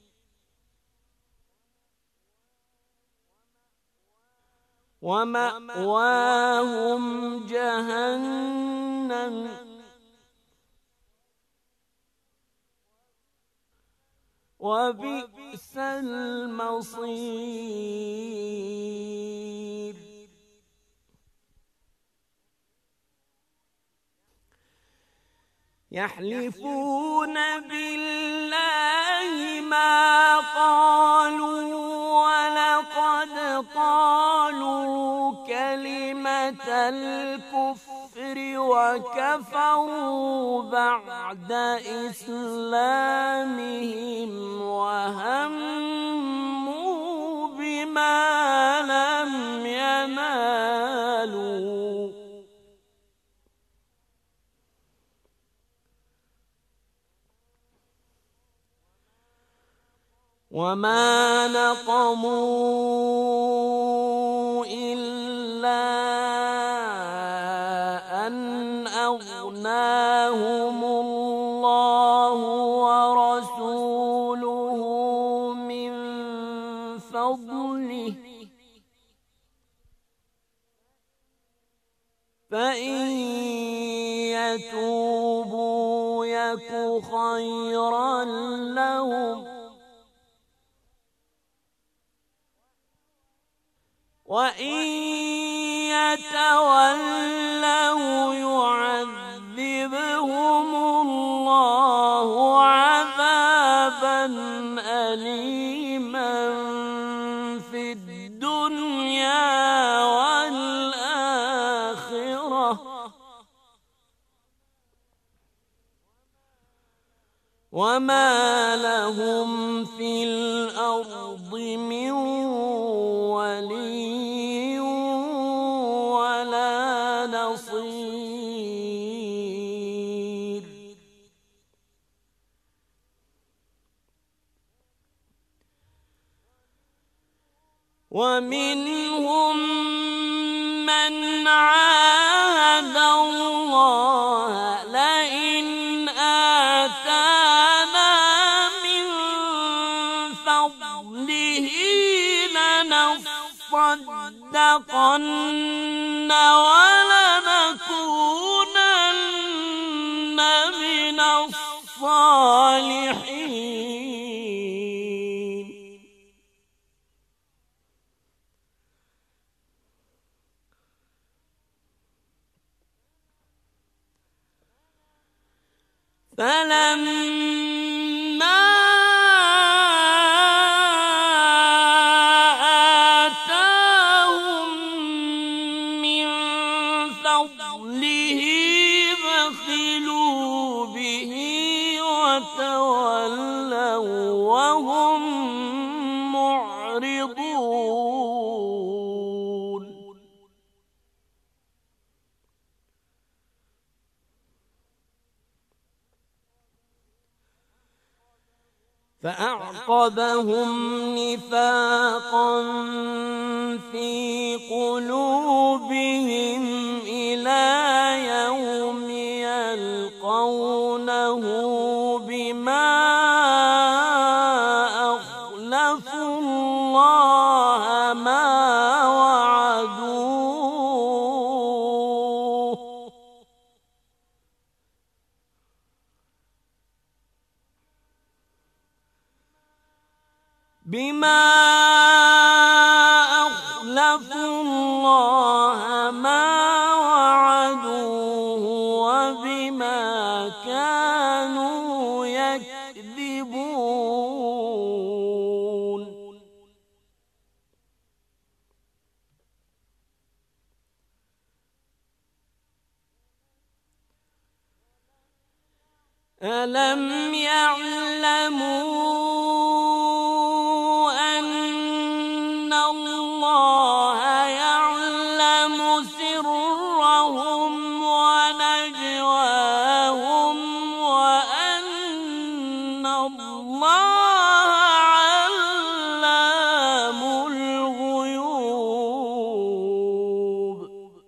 ومأواهم جهنم وبئس المصير يحلفون بالله ما قالوا ولقد قالوا كلمة الكفر وكفروا بعد إسلامهم وهموا بما لم ينالوا وما نقموا إلا أن أغناهم الله ورسوله من فضله فإن يتوبوا يك خيرا لهم وإن يتولوا يعذبهم الله عذابا أليما في الدنيا والآخرة وما لهم في الأرض من ولي ولا نصير ومنهم من عاهد الله لئن آتانا من فضله لنصدقن ولنكونن من الصالحين فلما آتاهم من فضله بخلوا به وتولوا وهم معرضون فأعقبهم نفاقا في قلوبهم إلى يوم يلقونه بما أخلفوا الله ما وعدوه بما أخلفوا الله ما وعدوه وبما كانوا يكذبون ألم يعلموا سرهم ونجواهم وأن الله علام الغيوب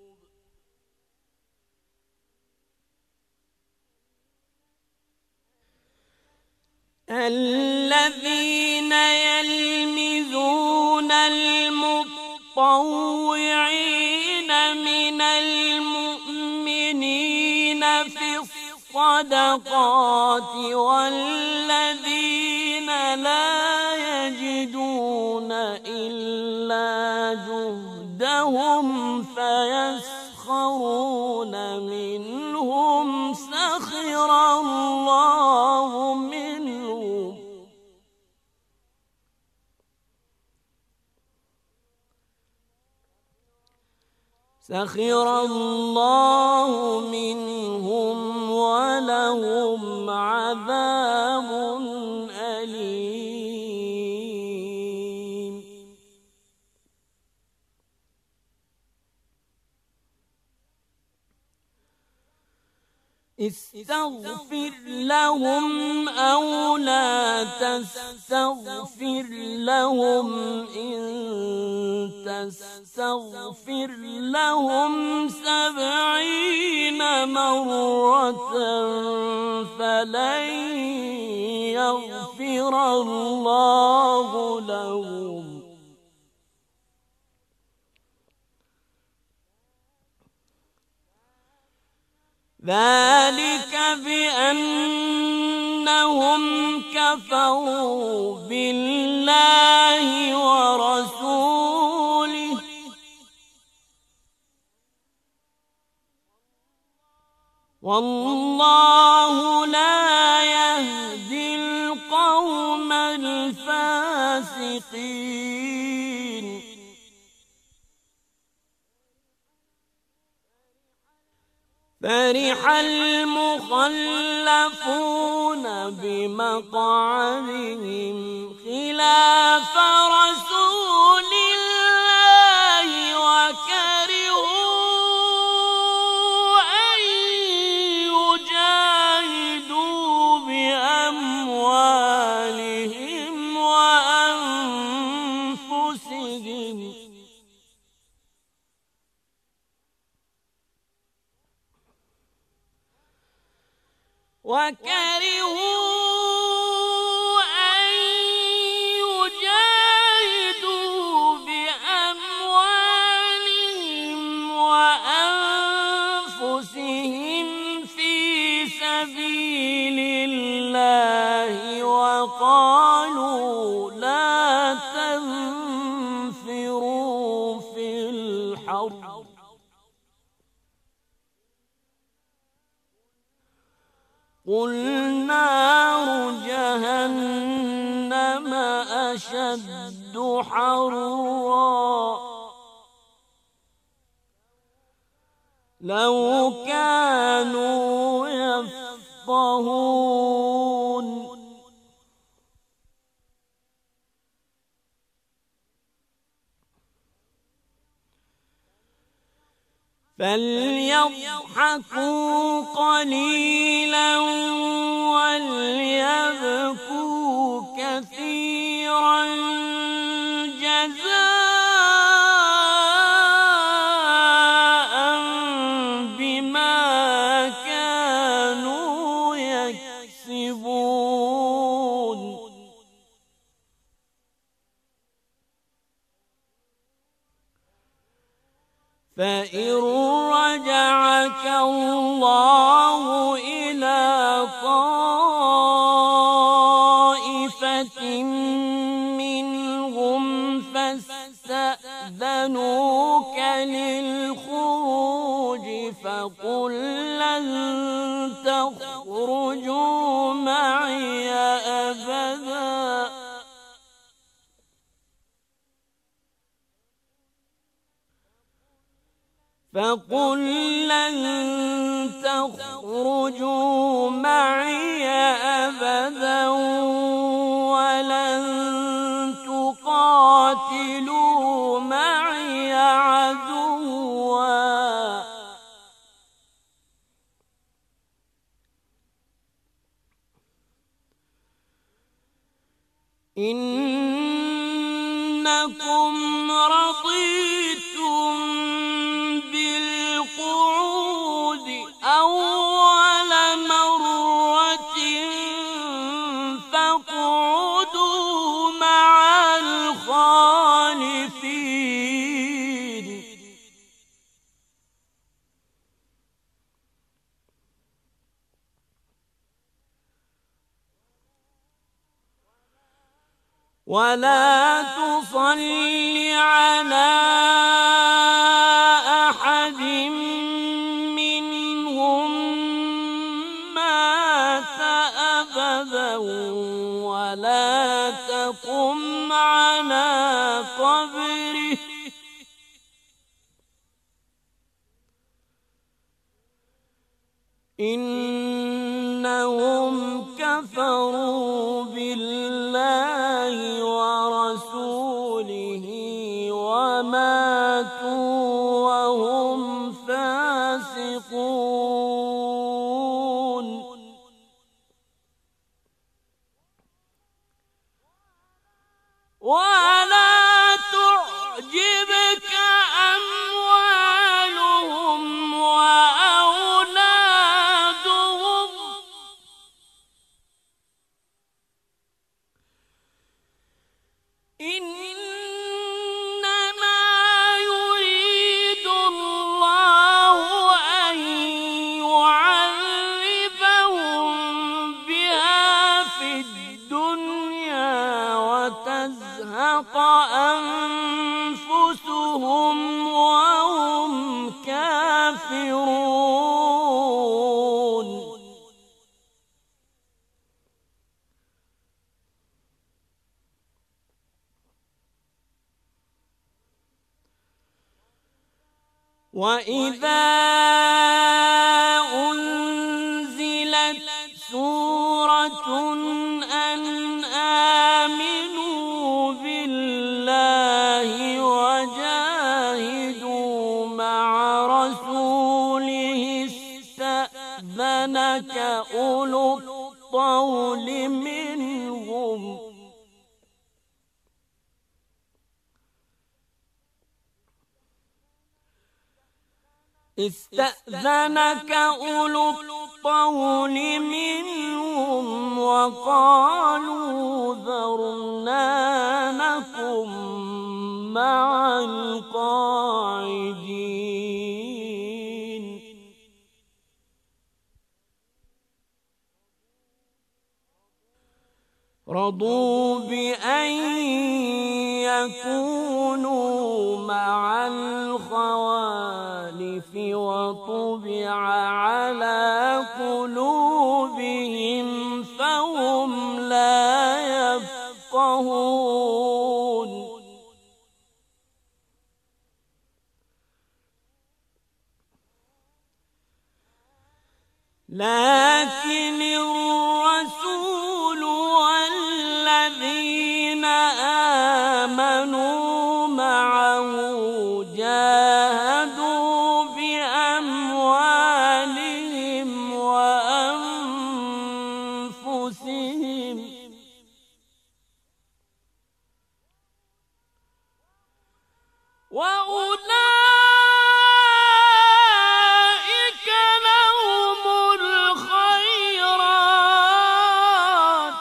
الذين يلمزون المطوعين من المؤمنين في الصدقات والذين لا يجدون إلا جهدهم فيسخرون منهم سخر الله منهم سخر الله منهم ولهم عذاب أليم استغفر لهم أو لا تستغفر لهم إن تستغفر لهم سبعين مرة فلن يغفر الله لهم ذلك بأنهم كفروا بالله ورسوله والله لا يهدي القوم الفاسقين فرح المخلفون بمقعدهم خلاف رسول الله وكرهوا أن يجاهدوا بأموالهم وأنفسهم وكرهوا أن يجاهدوا بأموالهم وأنفسهم في سبيل الله وقالوا لا تنفروا في الحر قل نار جهنم أشد حرا لو كانوا يفقهون فليضحكوا قليلا وليبكوا كثيرا جزاء بما كانوا يكسبون فإن رجعك الله إلى طائفة منهم فاستأذنوك للخروج فقل لن تخرجوا معي أبدا فقل لن تخرجوا معي أبدا ولن تقاتلوا معي عدوا إنكم رضيتم بالقعود أول مرة فاقعدوا مع الخالفين ولا تصل على أحد منهم مات أبدا ولا تقم على قبره إنهم كفروا بالله ورسوله وماتوا وهم فاسقون تزهق أنفسهم وهم كافرون وإذا أنزلت سورة أن آمنوا بالله وجاهدوا مع رسوله استأذنك أولو الطول منهم استأذنك أولو الطول منهم وقالوا ذرنا نكن مع القاعدين رضوا بأن يكونوا مع الخوالف وطبع على قلوبهم فهم لا يفقهون لكن الرسول والذين آمنوا معه جاهدوا بأموالهم وأنفسهم وأولئك لهم الخيرات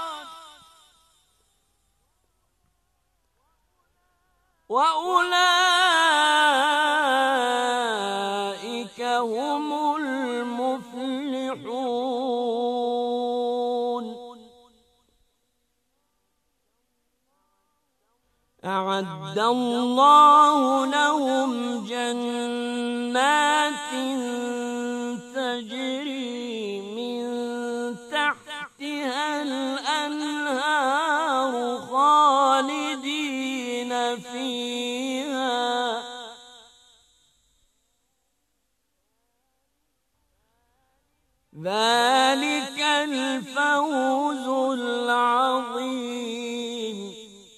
وأولئك هم المفلحون أعد الله لهم جنات تجري من تحتها الأنهار خالدين فيها ذلك الفوز العظيم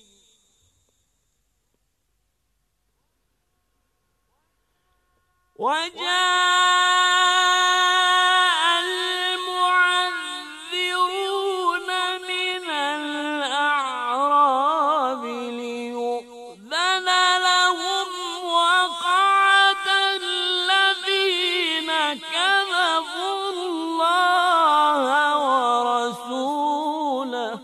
وجاء المعذرون من الأعراب ليؤذن لهم وقعد الذين كذبوا الله ورسوله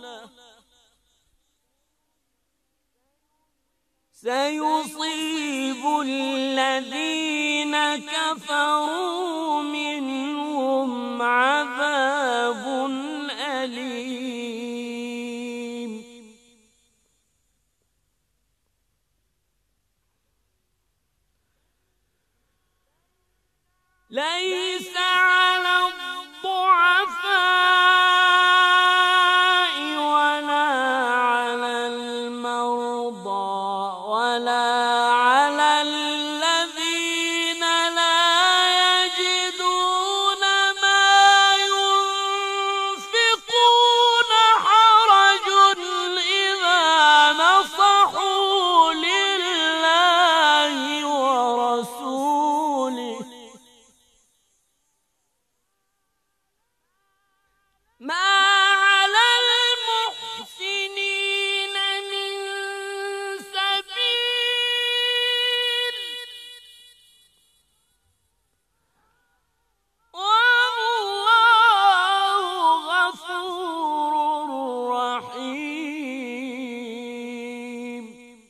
سيصيب الذين كفروا منهم عذاب أليم ليس على الضعفاء ولا على المرضى ولا على الذين لا يجدون ما ينفقون حرج إذا نصحوا لله ورسوله ما على المحسنين من سبيل والله غفور رحيم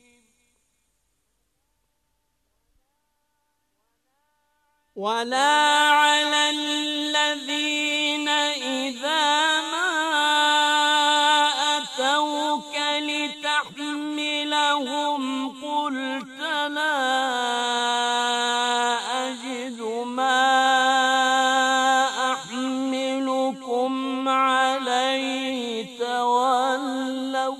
ولا على الذين إذا ما أتوك لتحملهم كلكم عليه تولوا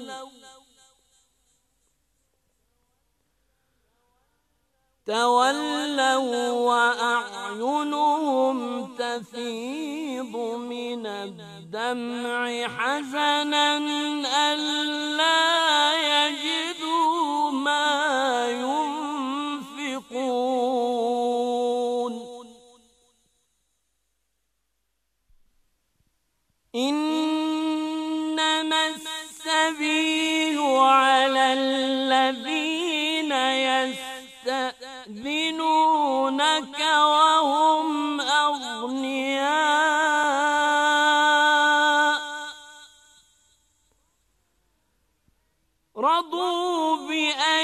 تولوا وأعينهم تفيض من الدمع حزنا ألا يجدوا ما ينفقون إنما السبيل على الذين يستأذنونك وهم أغنياء رضوا بأن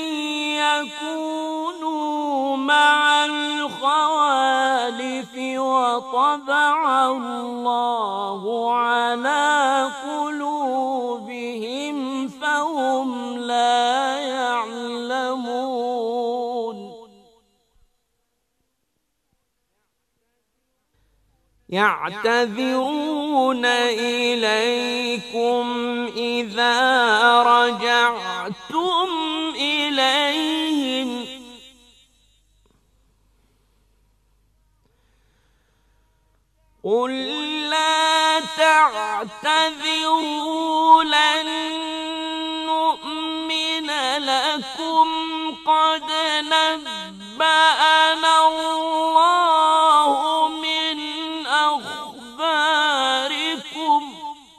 يكونوا مع الخوالف وطبع الله على قلوبهم فهم لا يعلمون يعتذرون إليكم إذا رجعتم إليهم قل لا تعتذروا لن نؤمن لكم قد نبأنا الله من أخباركم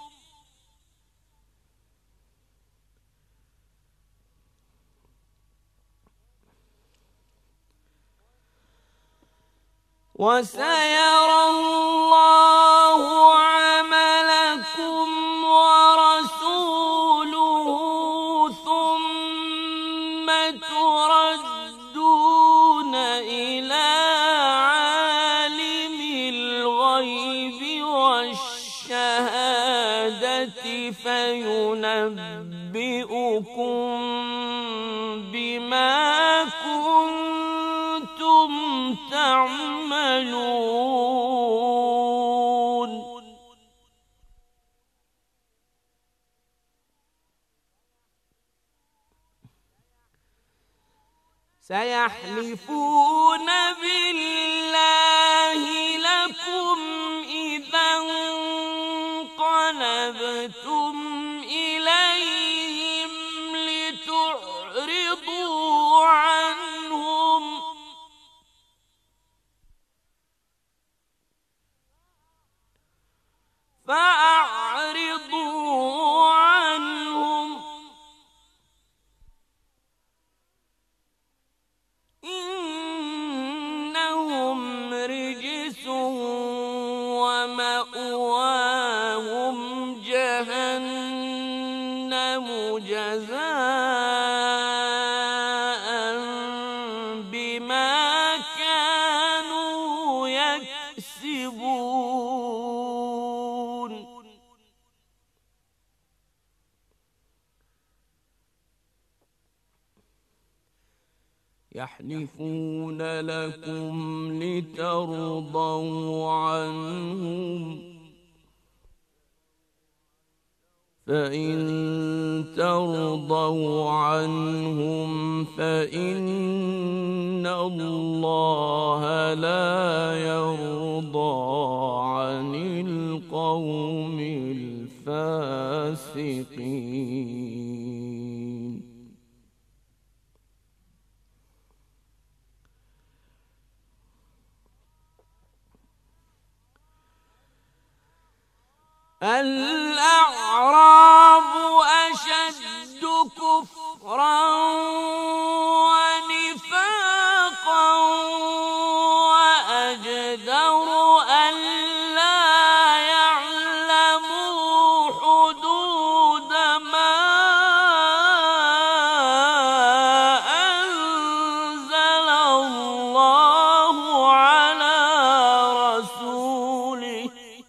وسيرى الله عملكم ورسوله ثم تردون إلى عالم الغيب والشهادة فينبئكم بما كنتم تعملون سيحلفون بالله لكم إذا انقلبتم إليهم لتعرضوا عنهم فأعرضوا عنهم إنهم رجس ومأواهم جهنم جزاء بما كانوا يكسبون يحلفون لكم لترضوا عنهم فإن ترضوا عنهم فإن الله لا يرضى عن القوم الفاسقين الأعراب أشد كفرا ونفاقا وأجدر ألا يعلموا حدود ما أنزل الله على رسوله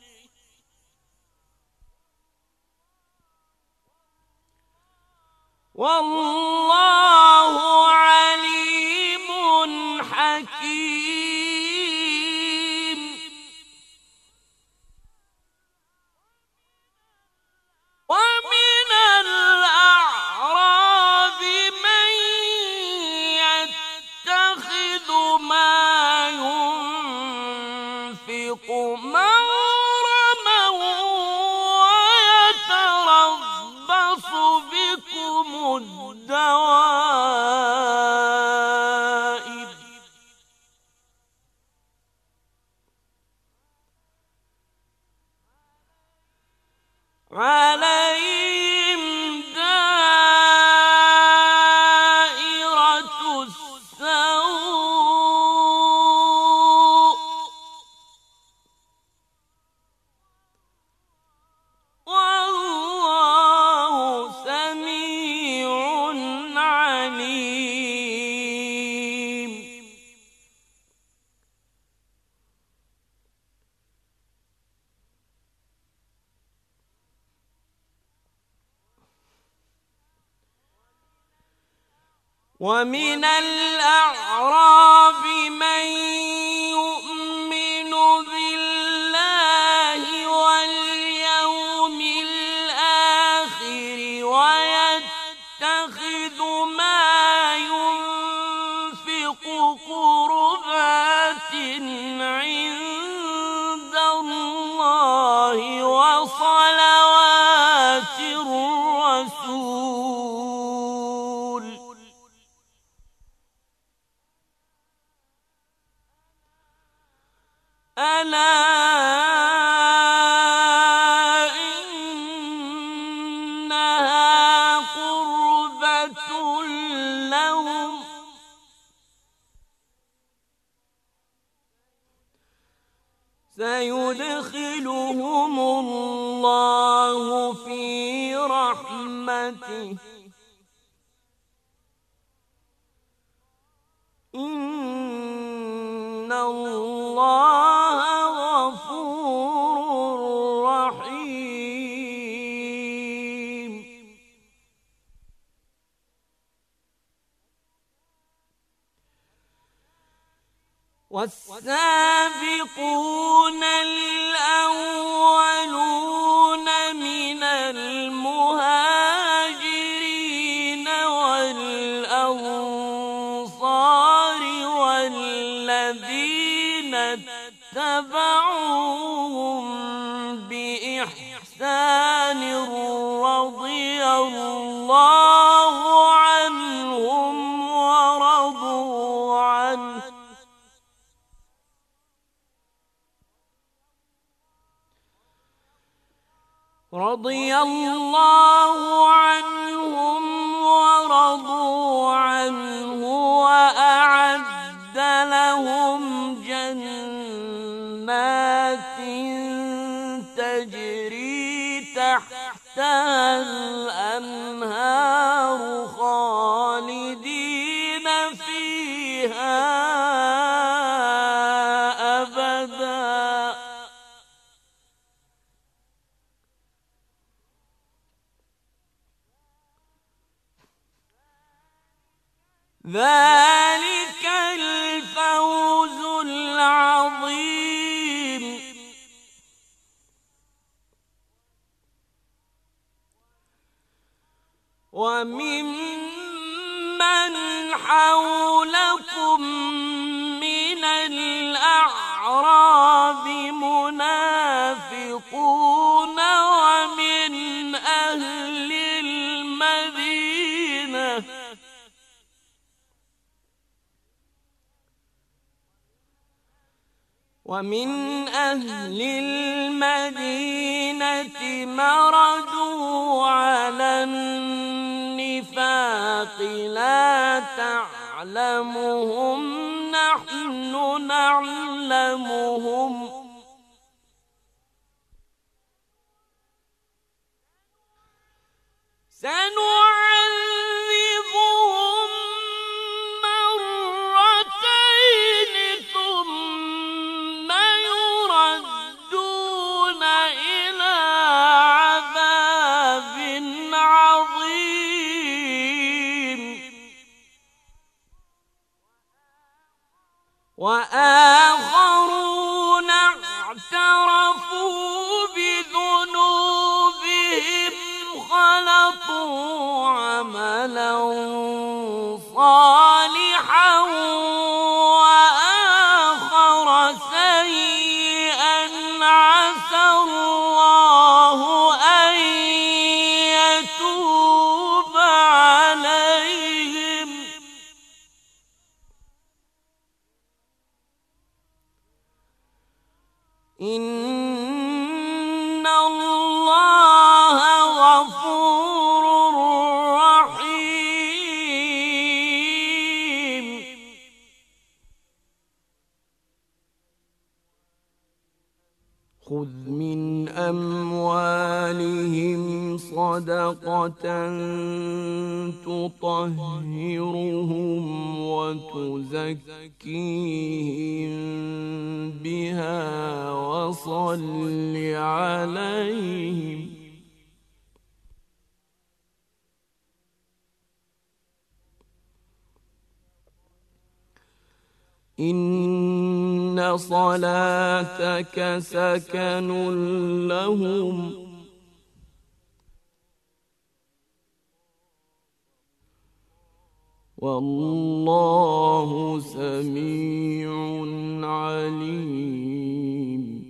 والله عليم حكيم عليهم دائرة السوء والله سميع عليم. ومن الأعراب من يؤمن بالله واليوم الآخر ويتخذ ما ينفق قربات عند الله وصلوات الرسول ألا إنها قربة لهم سيدخلهم الله في رحمته إن الله غفور رحيم. والسابقون الأولون من المهاجرين والأنصار والذين اتبعوهم بإحسان رضي الله عنهم ورضوا عنه رضي الله عنهم ورضوا عنه وأعد لهم جنات تجري تحتها الأنهار خالدين فيها أبدا ذلك الفوز العظيم. وممن حولكم من الأعراب منافقون ومن أهل المدينة ومن أهل المدينة مردوا على النفاق لا تعلمهم نحن نعلمهم سنعذبهم مرتين ثم يردون إلى عذاب عظيم وآخرون من أموالهم صدقة تطهرهم وتزكيهم بها وصل عليهم إن صلاتك سكن لهم والله سميع عليم.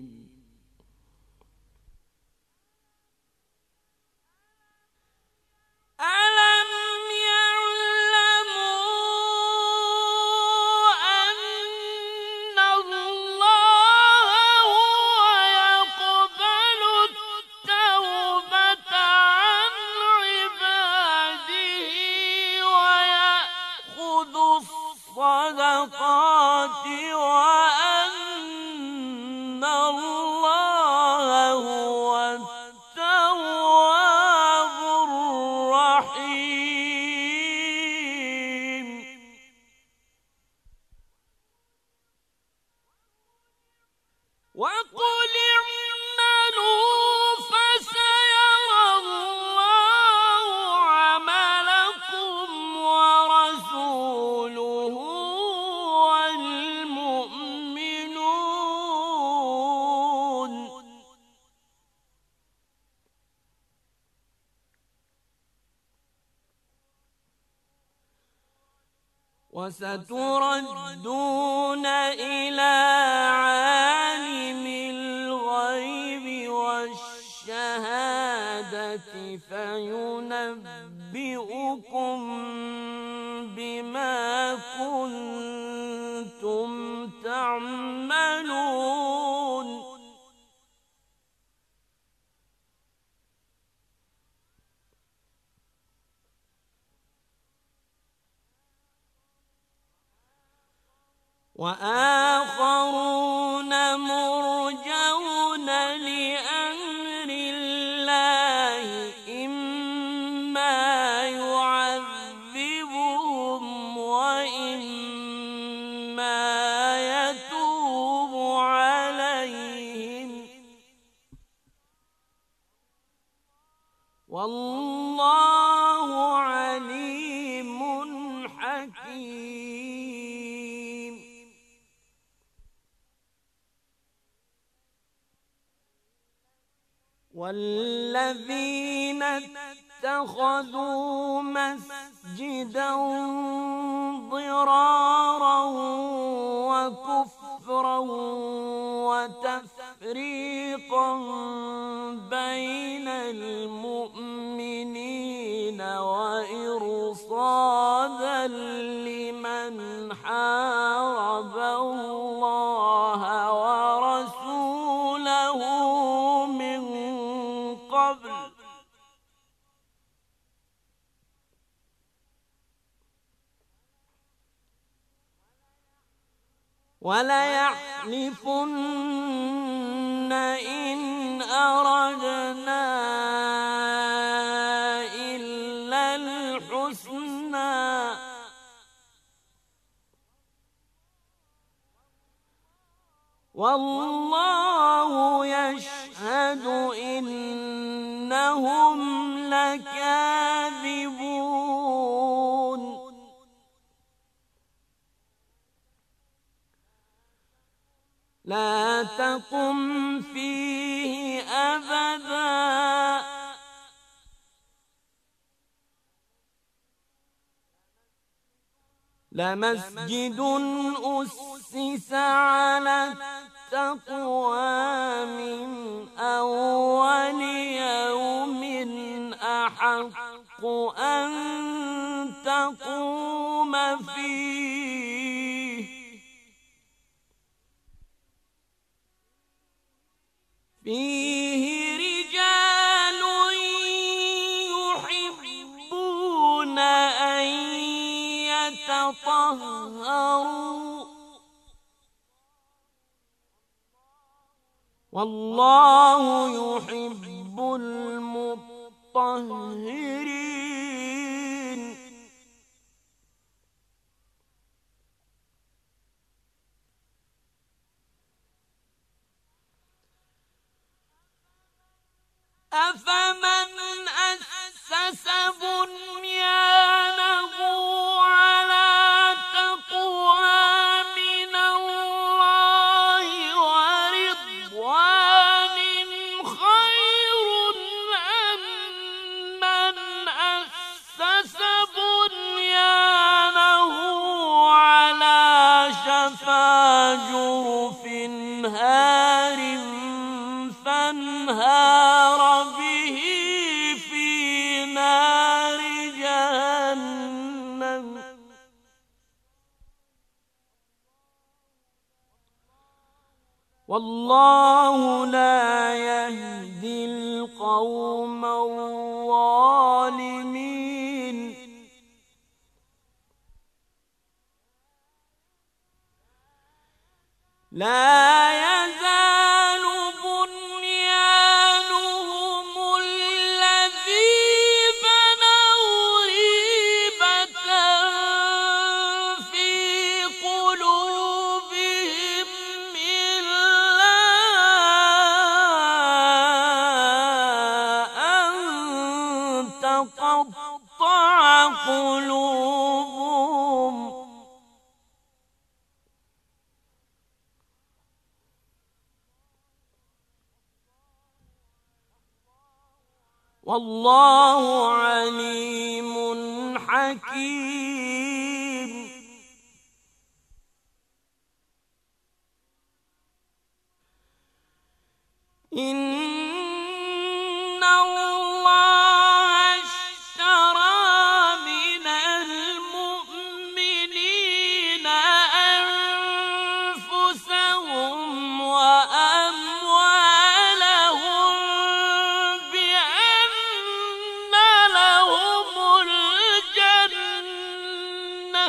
ألم يعلموا أن الله هو يقبل التوبة عن عباده ويأخذ الصدقات وأن الله هو التواب الرحيم. وقل اعملوا فسيرى الله عملكم ورسوله والمؤمنون وستردون إلى عالم الغيب والشهادة فينبئكم بما كنتم تعملون. وآخرون مرجون لأمر الله إما يعذبهم وإما يتوب عليهم والله عليم حكيم. والذين اتخذوا مسجدا ضرارا وكفرا وتفريقا بين المؤمنين وإرصادا لمن حارب الله ورسوله من قبل وليحلفن إن أردنا إلا الحسنى والله يشهد إنهم لكاذبون. لا تقم فيه أبدا لمسجد أسس على التقوى من أول يوم أحق أن تقوم فيه فيه رجال يحبون أن يتطهروا والله يحب المطهرين أفمن أسس بنيانه على تقوى من الله ورضوان خير أم من أسس بنيانه على شفا جرف هار فانهار به في نار جهنم والله لا يهدي القوم الظالمين لا يزال بنيانهم الذي بنوا ريبة في قلوبهم إلا أن تقطع قلوبهم والله عليم حكيم إن الله اشترى من المؤمنين أنفسهم وأموالهم بأن لهم الجنة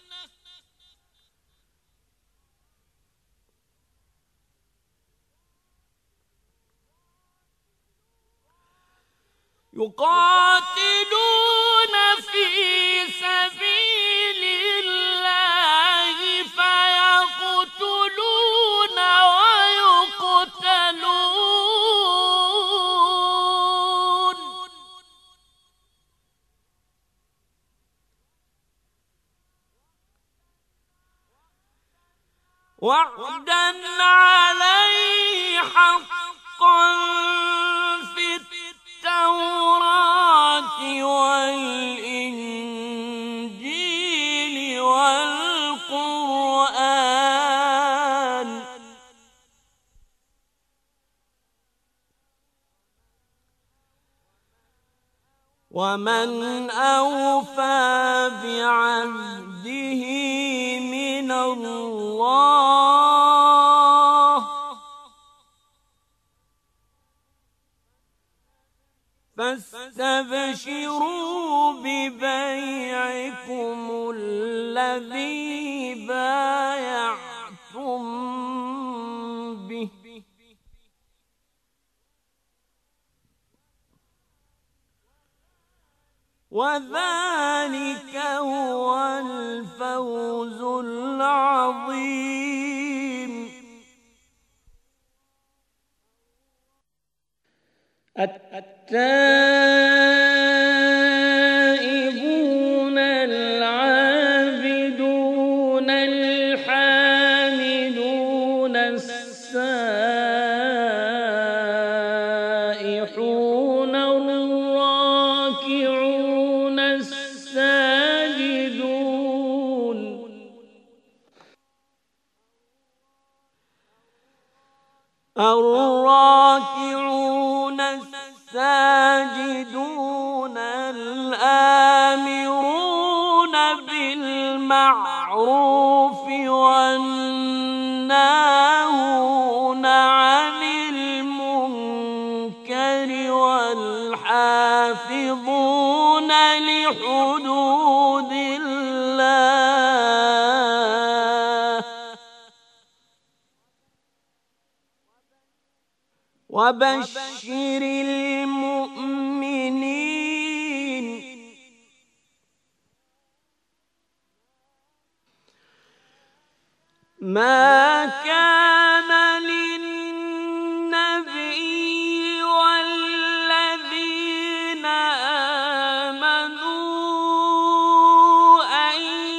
يقاتلون في سبيل الله فيقتلون ويقتلون وعدا عليه حقا في التوراة والإنجيل والقرآن ومن أوفى بعهده من الله فاستبشروا ببيعكم الذي بايعتم به وذلك هو الفوز العظيم. التائبون العابدون الحامدون السائحون الراكعون الساجدون الراكعون الساجدون الآمرون بالمعروف والناهون عن المنكر والحافظون لحدود الله وبشر المؤمنين ما كان للنبي والذين آمنوا أن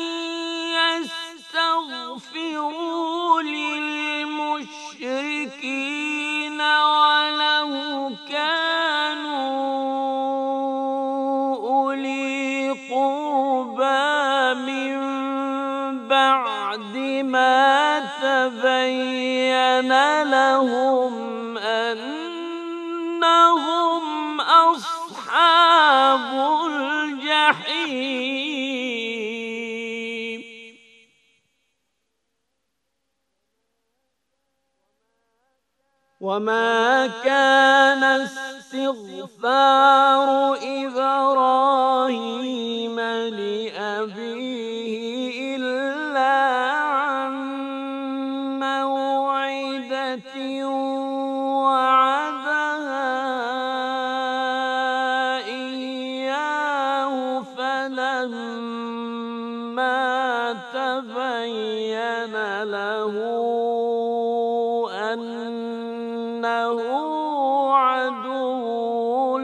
يستغفروا للمشركين ولو كانوا أولي قربى من بعد ما تبين لهم أنهم أصحاب الجحيم وما كان استغفار إبراهيم لأبيه إلا عن موعدة وعدها إياه فلما تبين له أنه عدو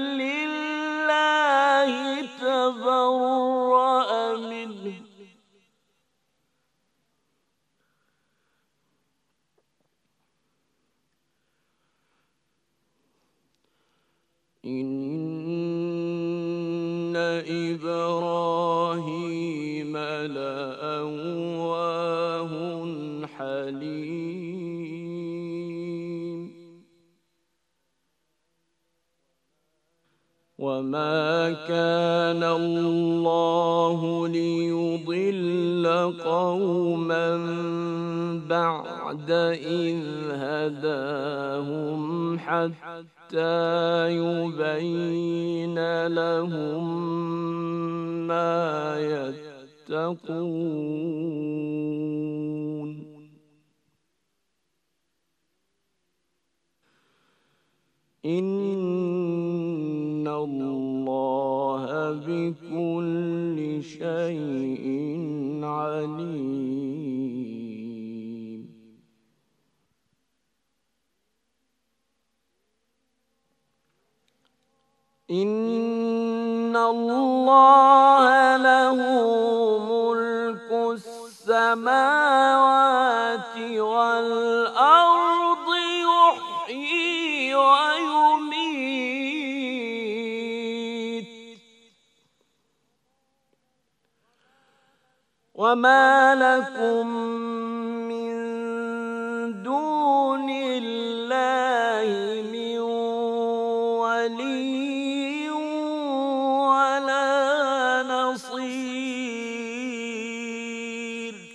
لله تبرأ منه إن إبراهيم لأواه حليم وما كان الله ليضل قوما بعد إذ هداهم حتى يبين لهم ما يتقون إن الله بكل شيء عليم إن الله له ملك السماوات والأرض يحيي ويميت وما لكم من دون الله من ولي ولا نصير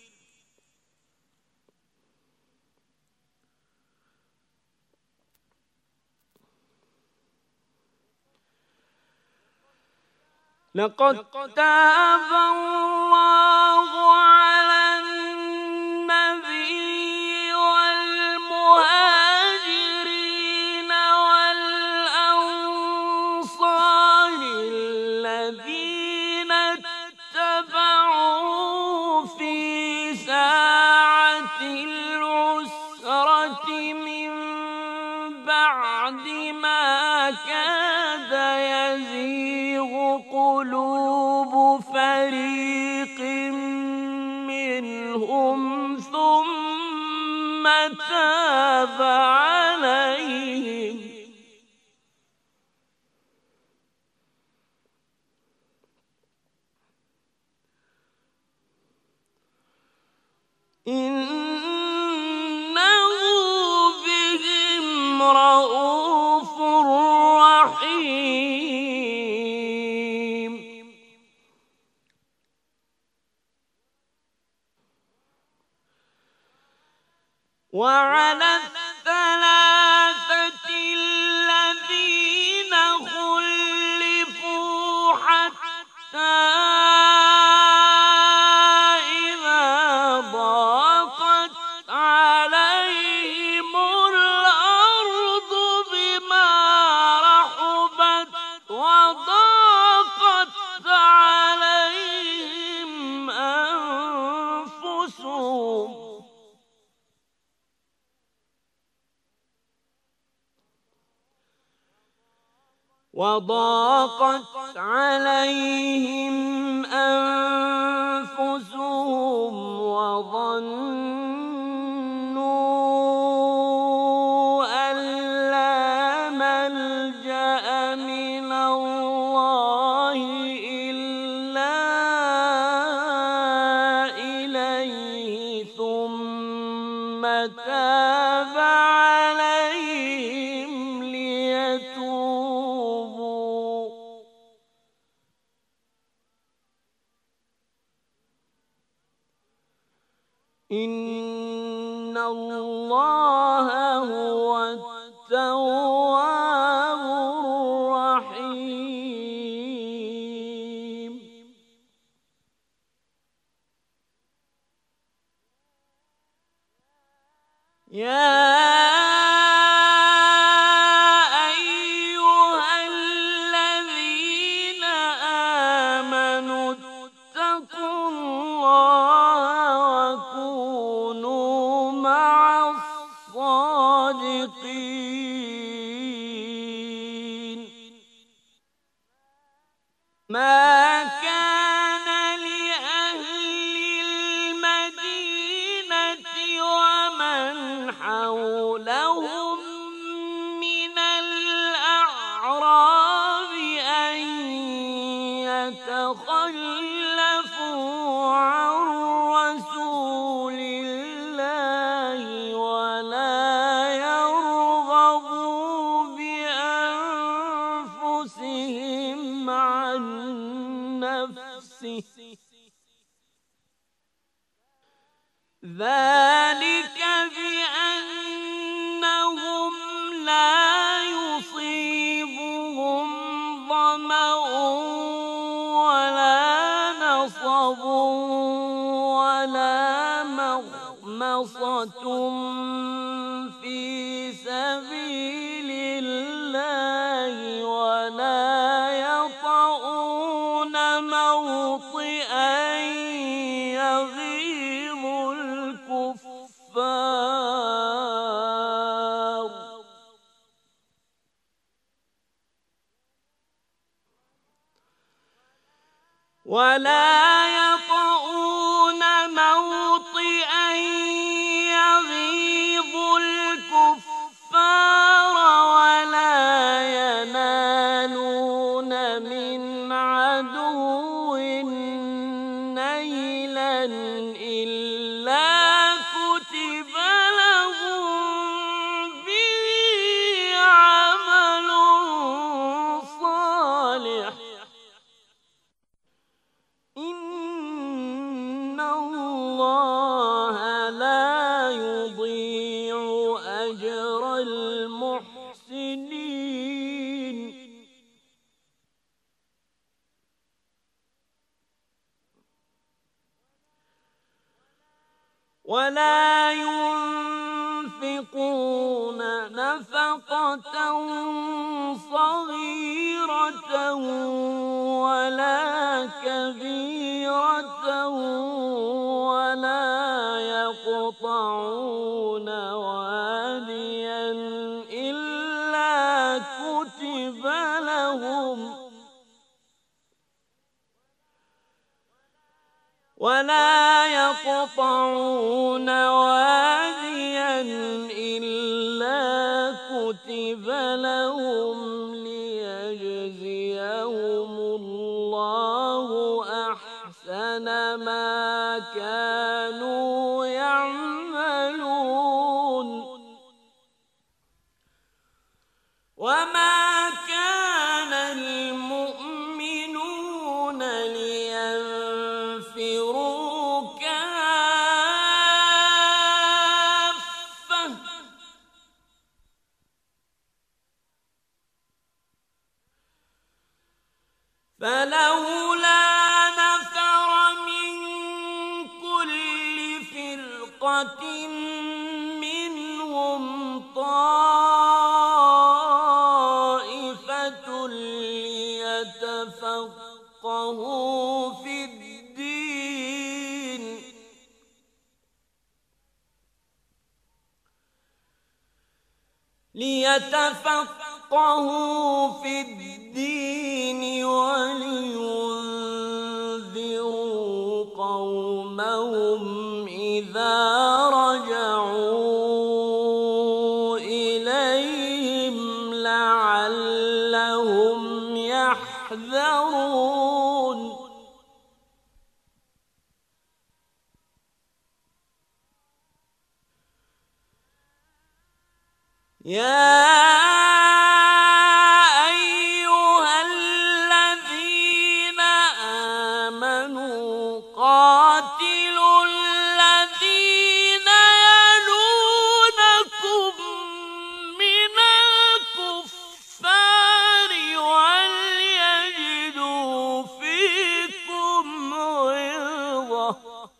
لقد تاب الله على النبي والمهاجرين والأنصار الذين اتبعوه في ساعة العسرة من بعد ما كاد يزيغ قلوب فريق منهم ثم تاب عليهم إنه بهم رءوف رحيم وعلى الثلاثة الذين خلفوا حتى إذا ضاقت عليهم الأرض بما وضاقت عليهم أنفسهم وظنوا أن لا ملجأ من الله إلا إليه ثم تاب عليهم ليتوبوا إن الله هو التواب الرحيم. يا أيها الذين آمنوا اتقوا الله وكونوا مع الصادقين. ما كان لأهل المدينة ومن حولهم من الأعراب أن يتخلفوا عن رسول الله ولا يرغبوا بأنفسهم عن نفسه ذلك بأنهم لا يصيبهم ظمأ ولا نصب ولا مخمصة في سبيل الله ولا يطؤون موطئا يغيظ الكفار ولا يطؤون موطئا يغيظ الكفار ولا ينالون من عدو نيلا إلا كتب لهم به عمل صالح إن الله لا يضيع أجر المحسنين. ولا ينفقون نفقة صغيرة ولا كبيرة ولا يقطعون واديا إلا كتب لهم ولا يقطعون واديا إلا كتب لهم ليجزيهم الله أحسن ما كانوا يعملون. وما كان المؤمنون لينفروا كافة فلولا نفر من كل فرقة منهم طائفة ليتفقهوا في الدين ليتفقهوا يفقهوا في الدين ولينذروا قومهم إذا رجعوا إليهم لعلهم يحذرون يا أيها الذين آمنوا قاتلوا الذين يلونكم من الكفار وليجدوا فيكم غلظة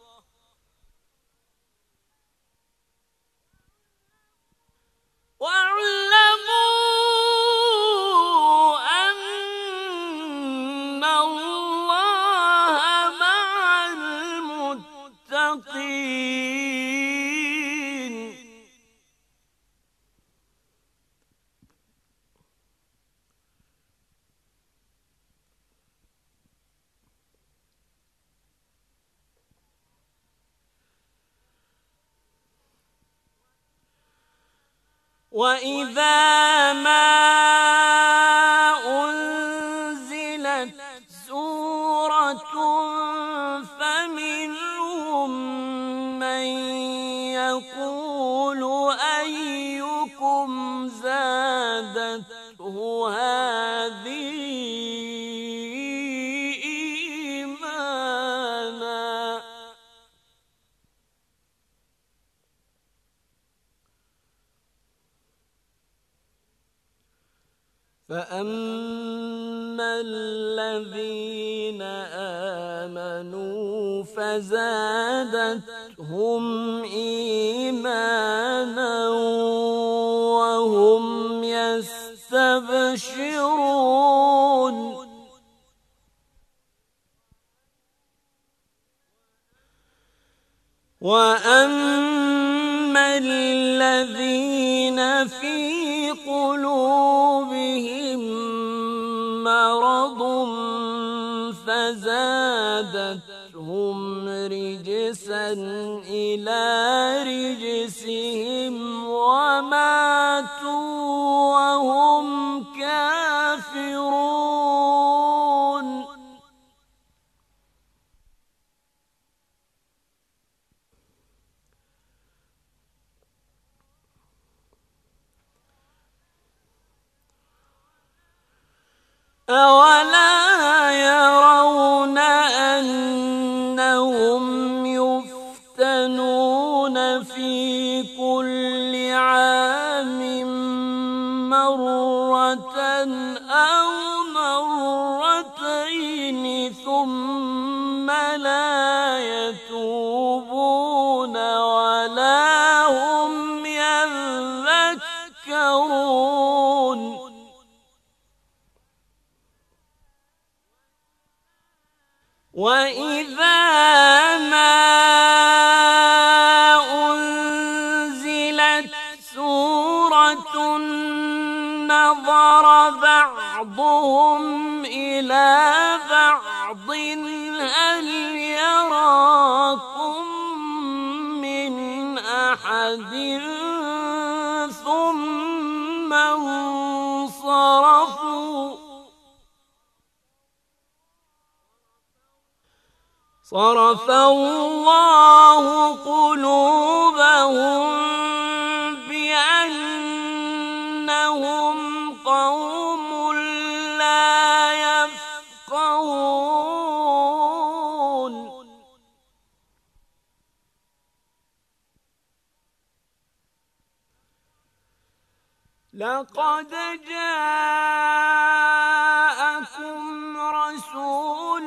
واعلموا أن الله مع المتقين وإذا ما أنزلت سورة فمنهم من يقول أيكم زادته هذه إيمانا فأما الذين آمنوا فزادتهم إيمانا وهم يستبشرون وأما الذين في قلوبهم مرض فزادتهم رجسا إلى رجسهم وماتوا وهم كافرون أولا يرون أنهم يفتنون في كل عام مرة أو مرتين ثم لا يتوبون ولا هم يذكرون وإذا ما أنزلت سورة نظر بعضهم إلى بعض هل يراكم من أحد ثم انصرفوا صرف الله قلوبهم بأنهم قوم لا يفقهون لقد جاءكم رسول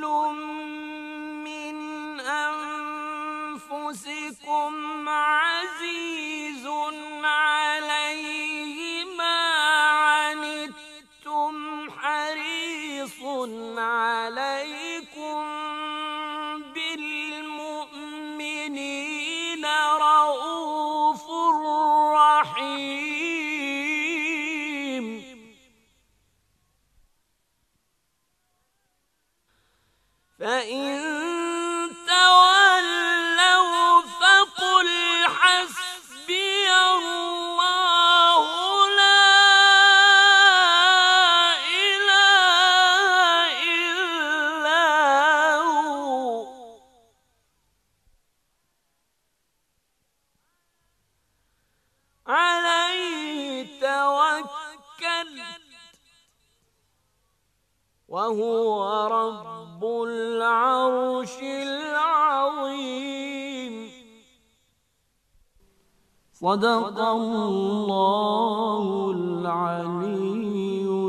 أنفسكم عزيز عليه ما عنتم حريص عليكم بالمؤمنين رؤوف رحيم فإن تولوا فقل حسبي الله لا إله إلا هو عليه توكلت وهو رب العرش العظيم. صدق الله العلي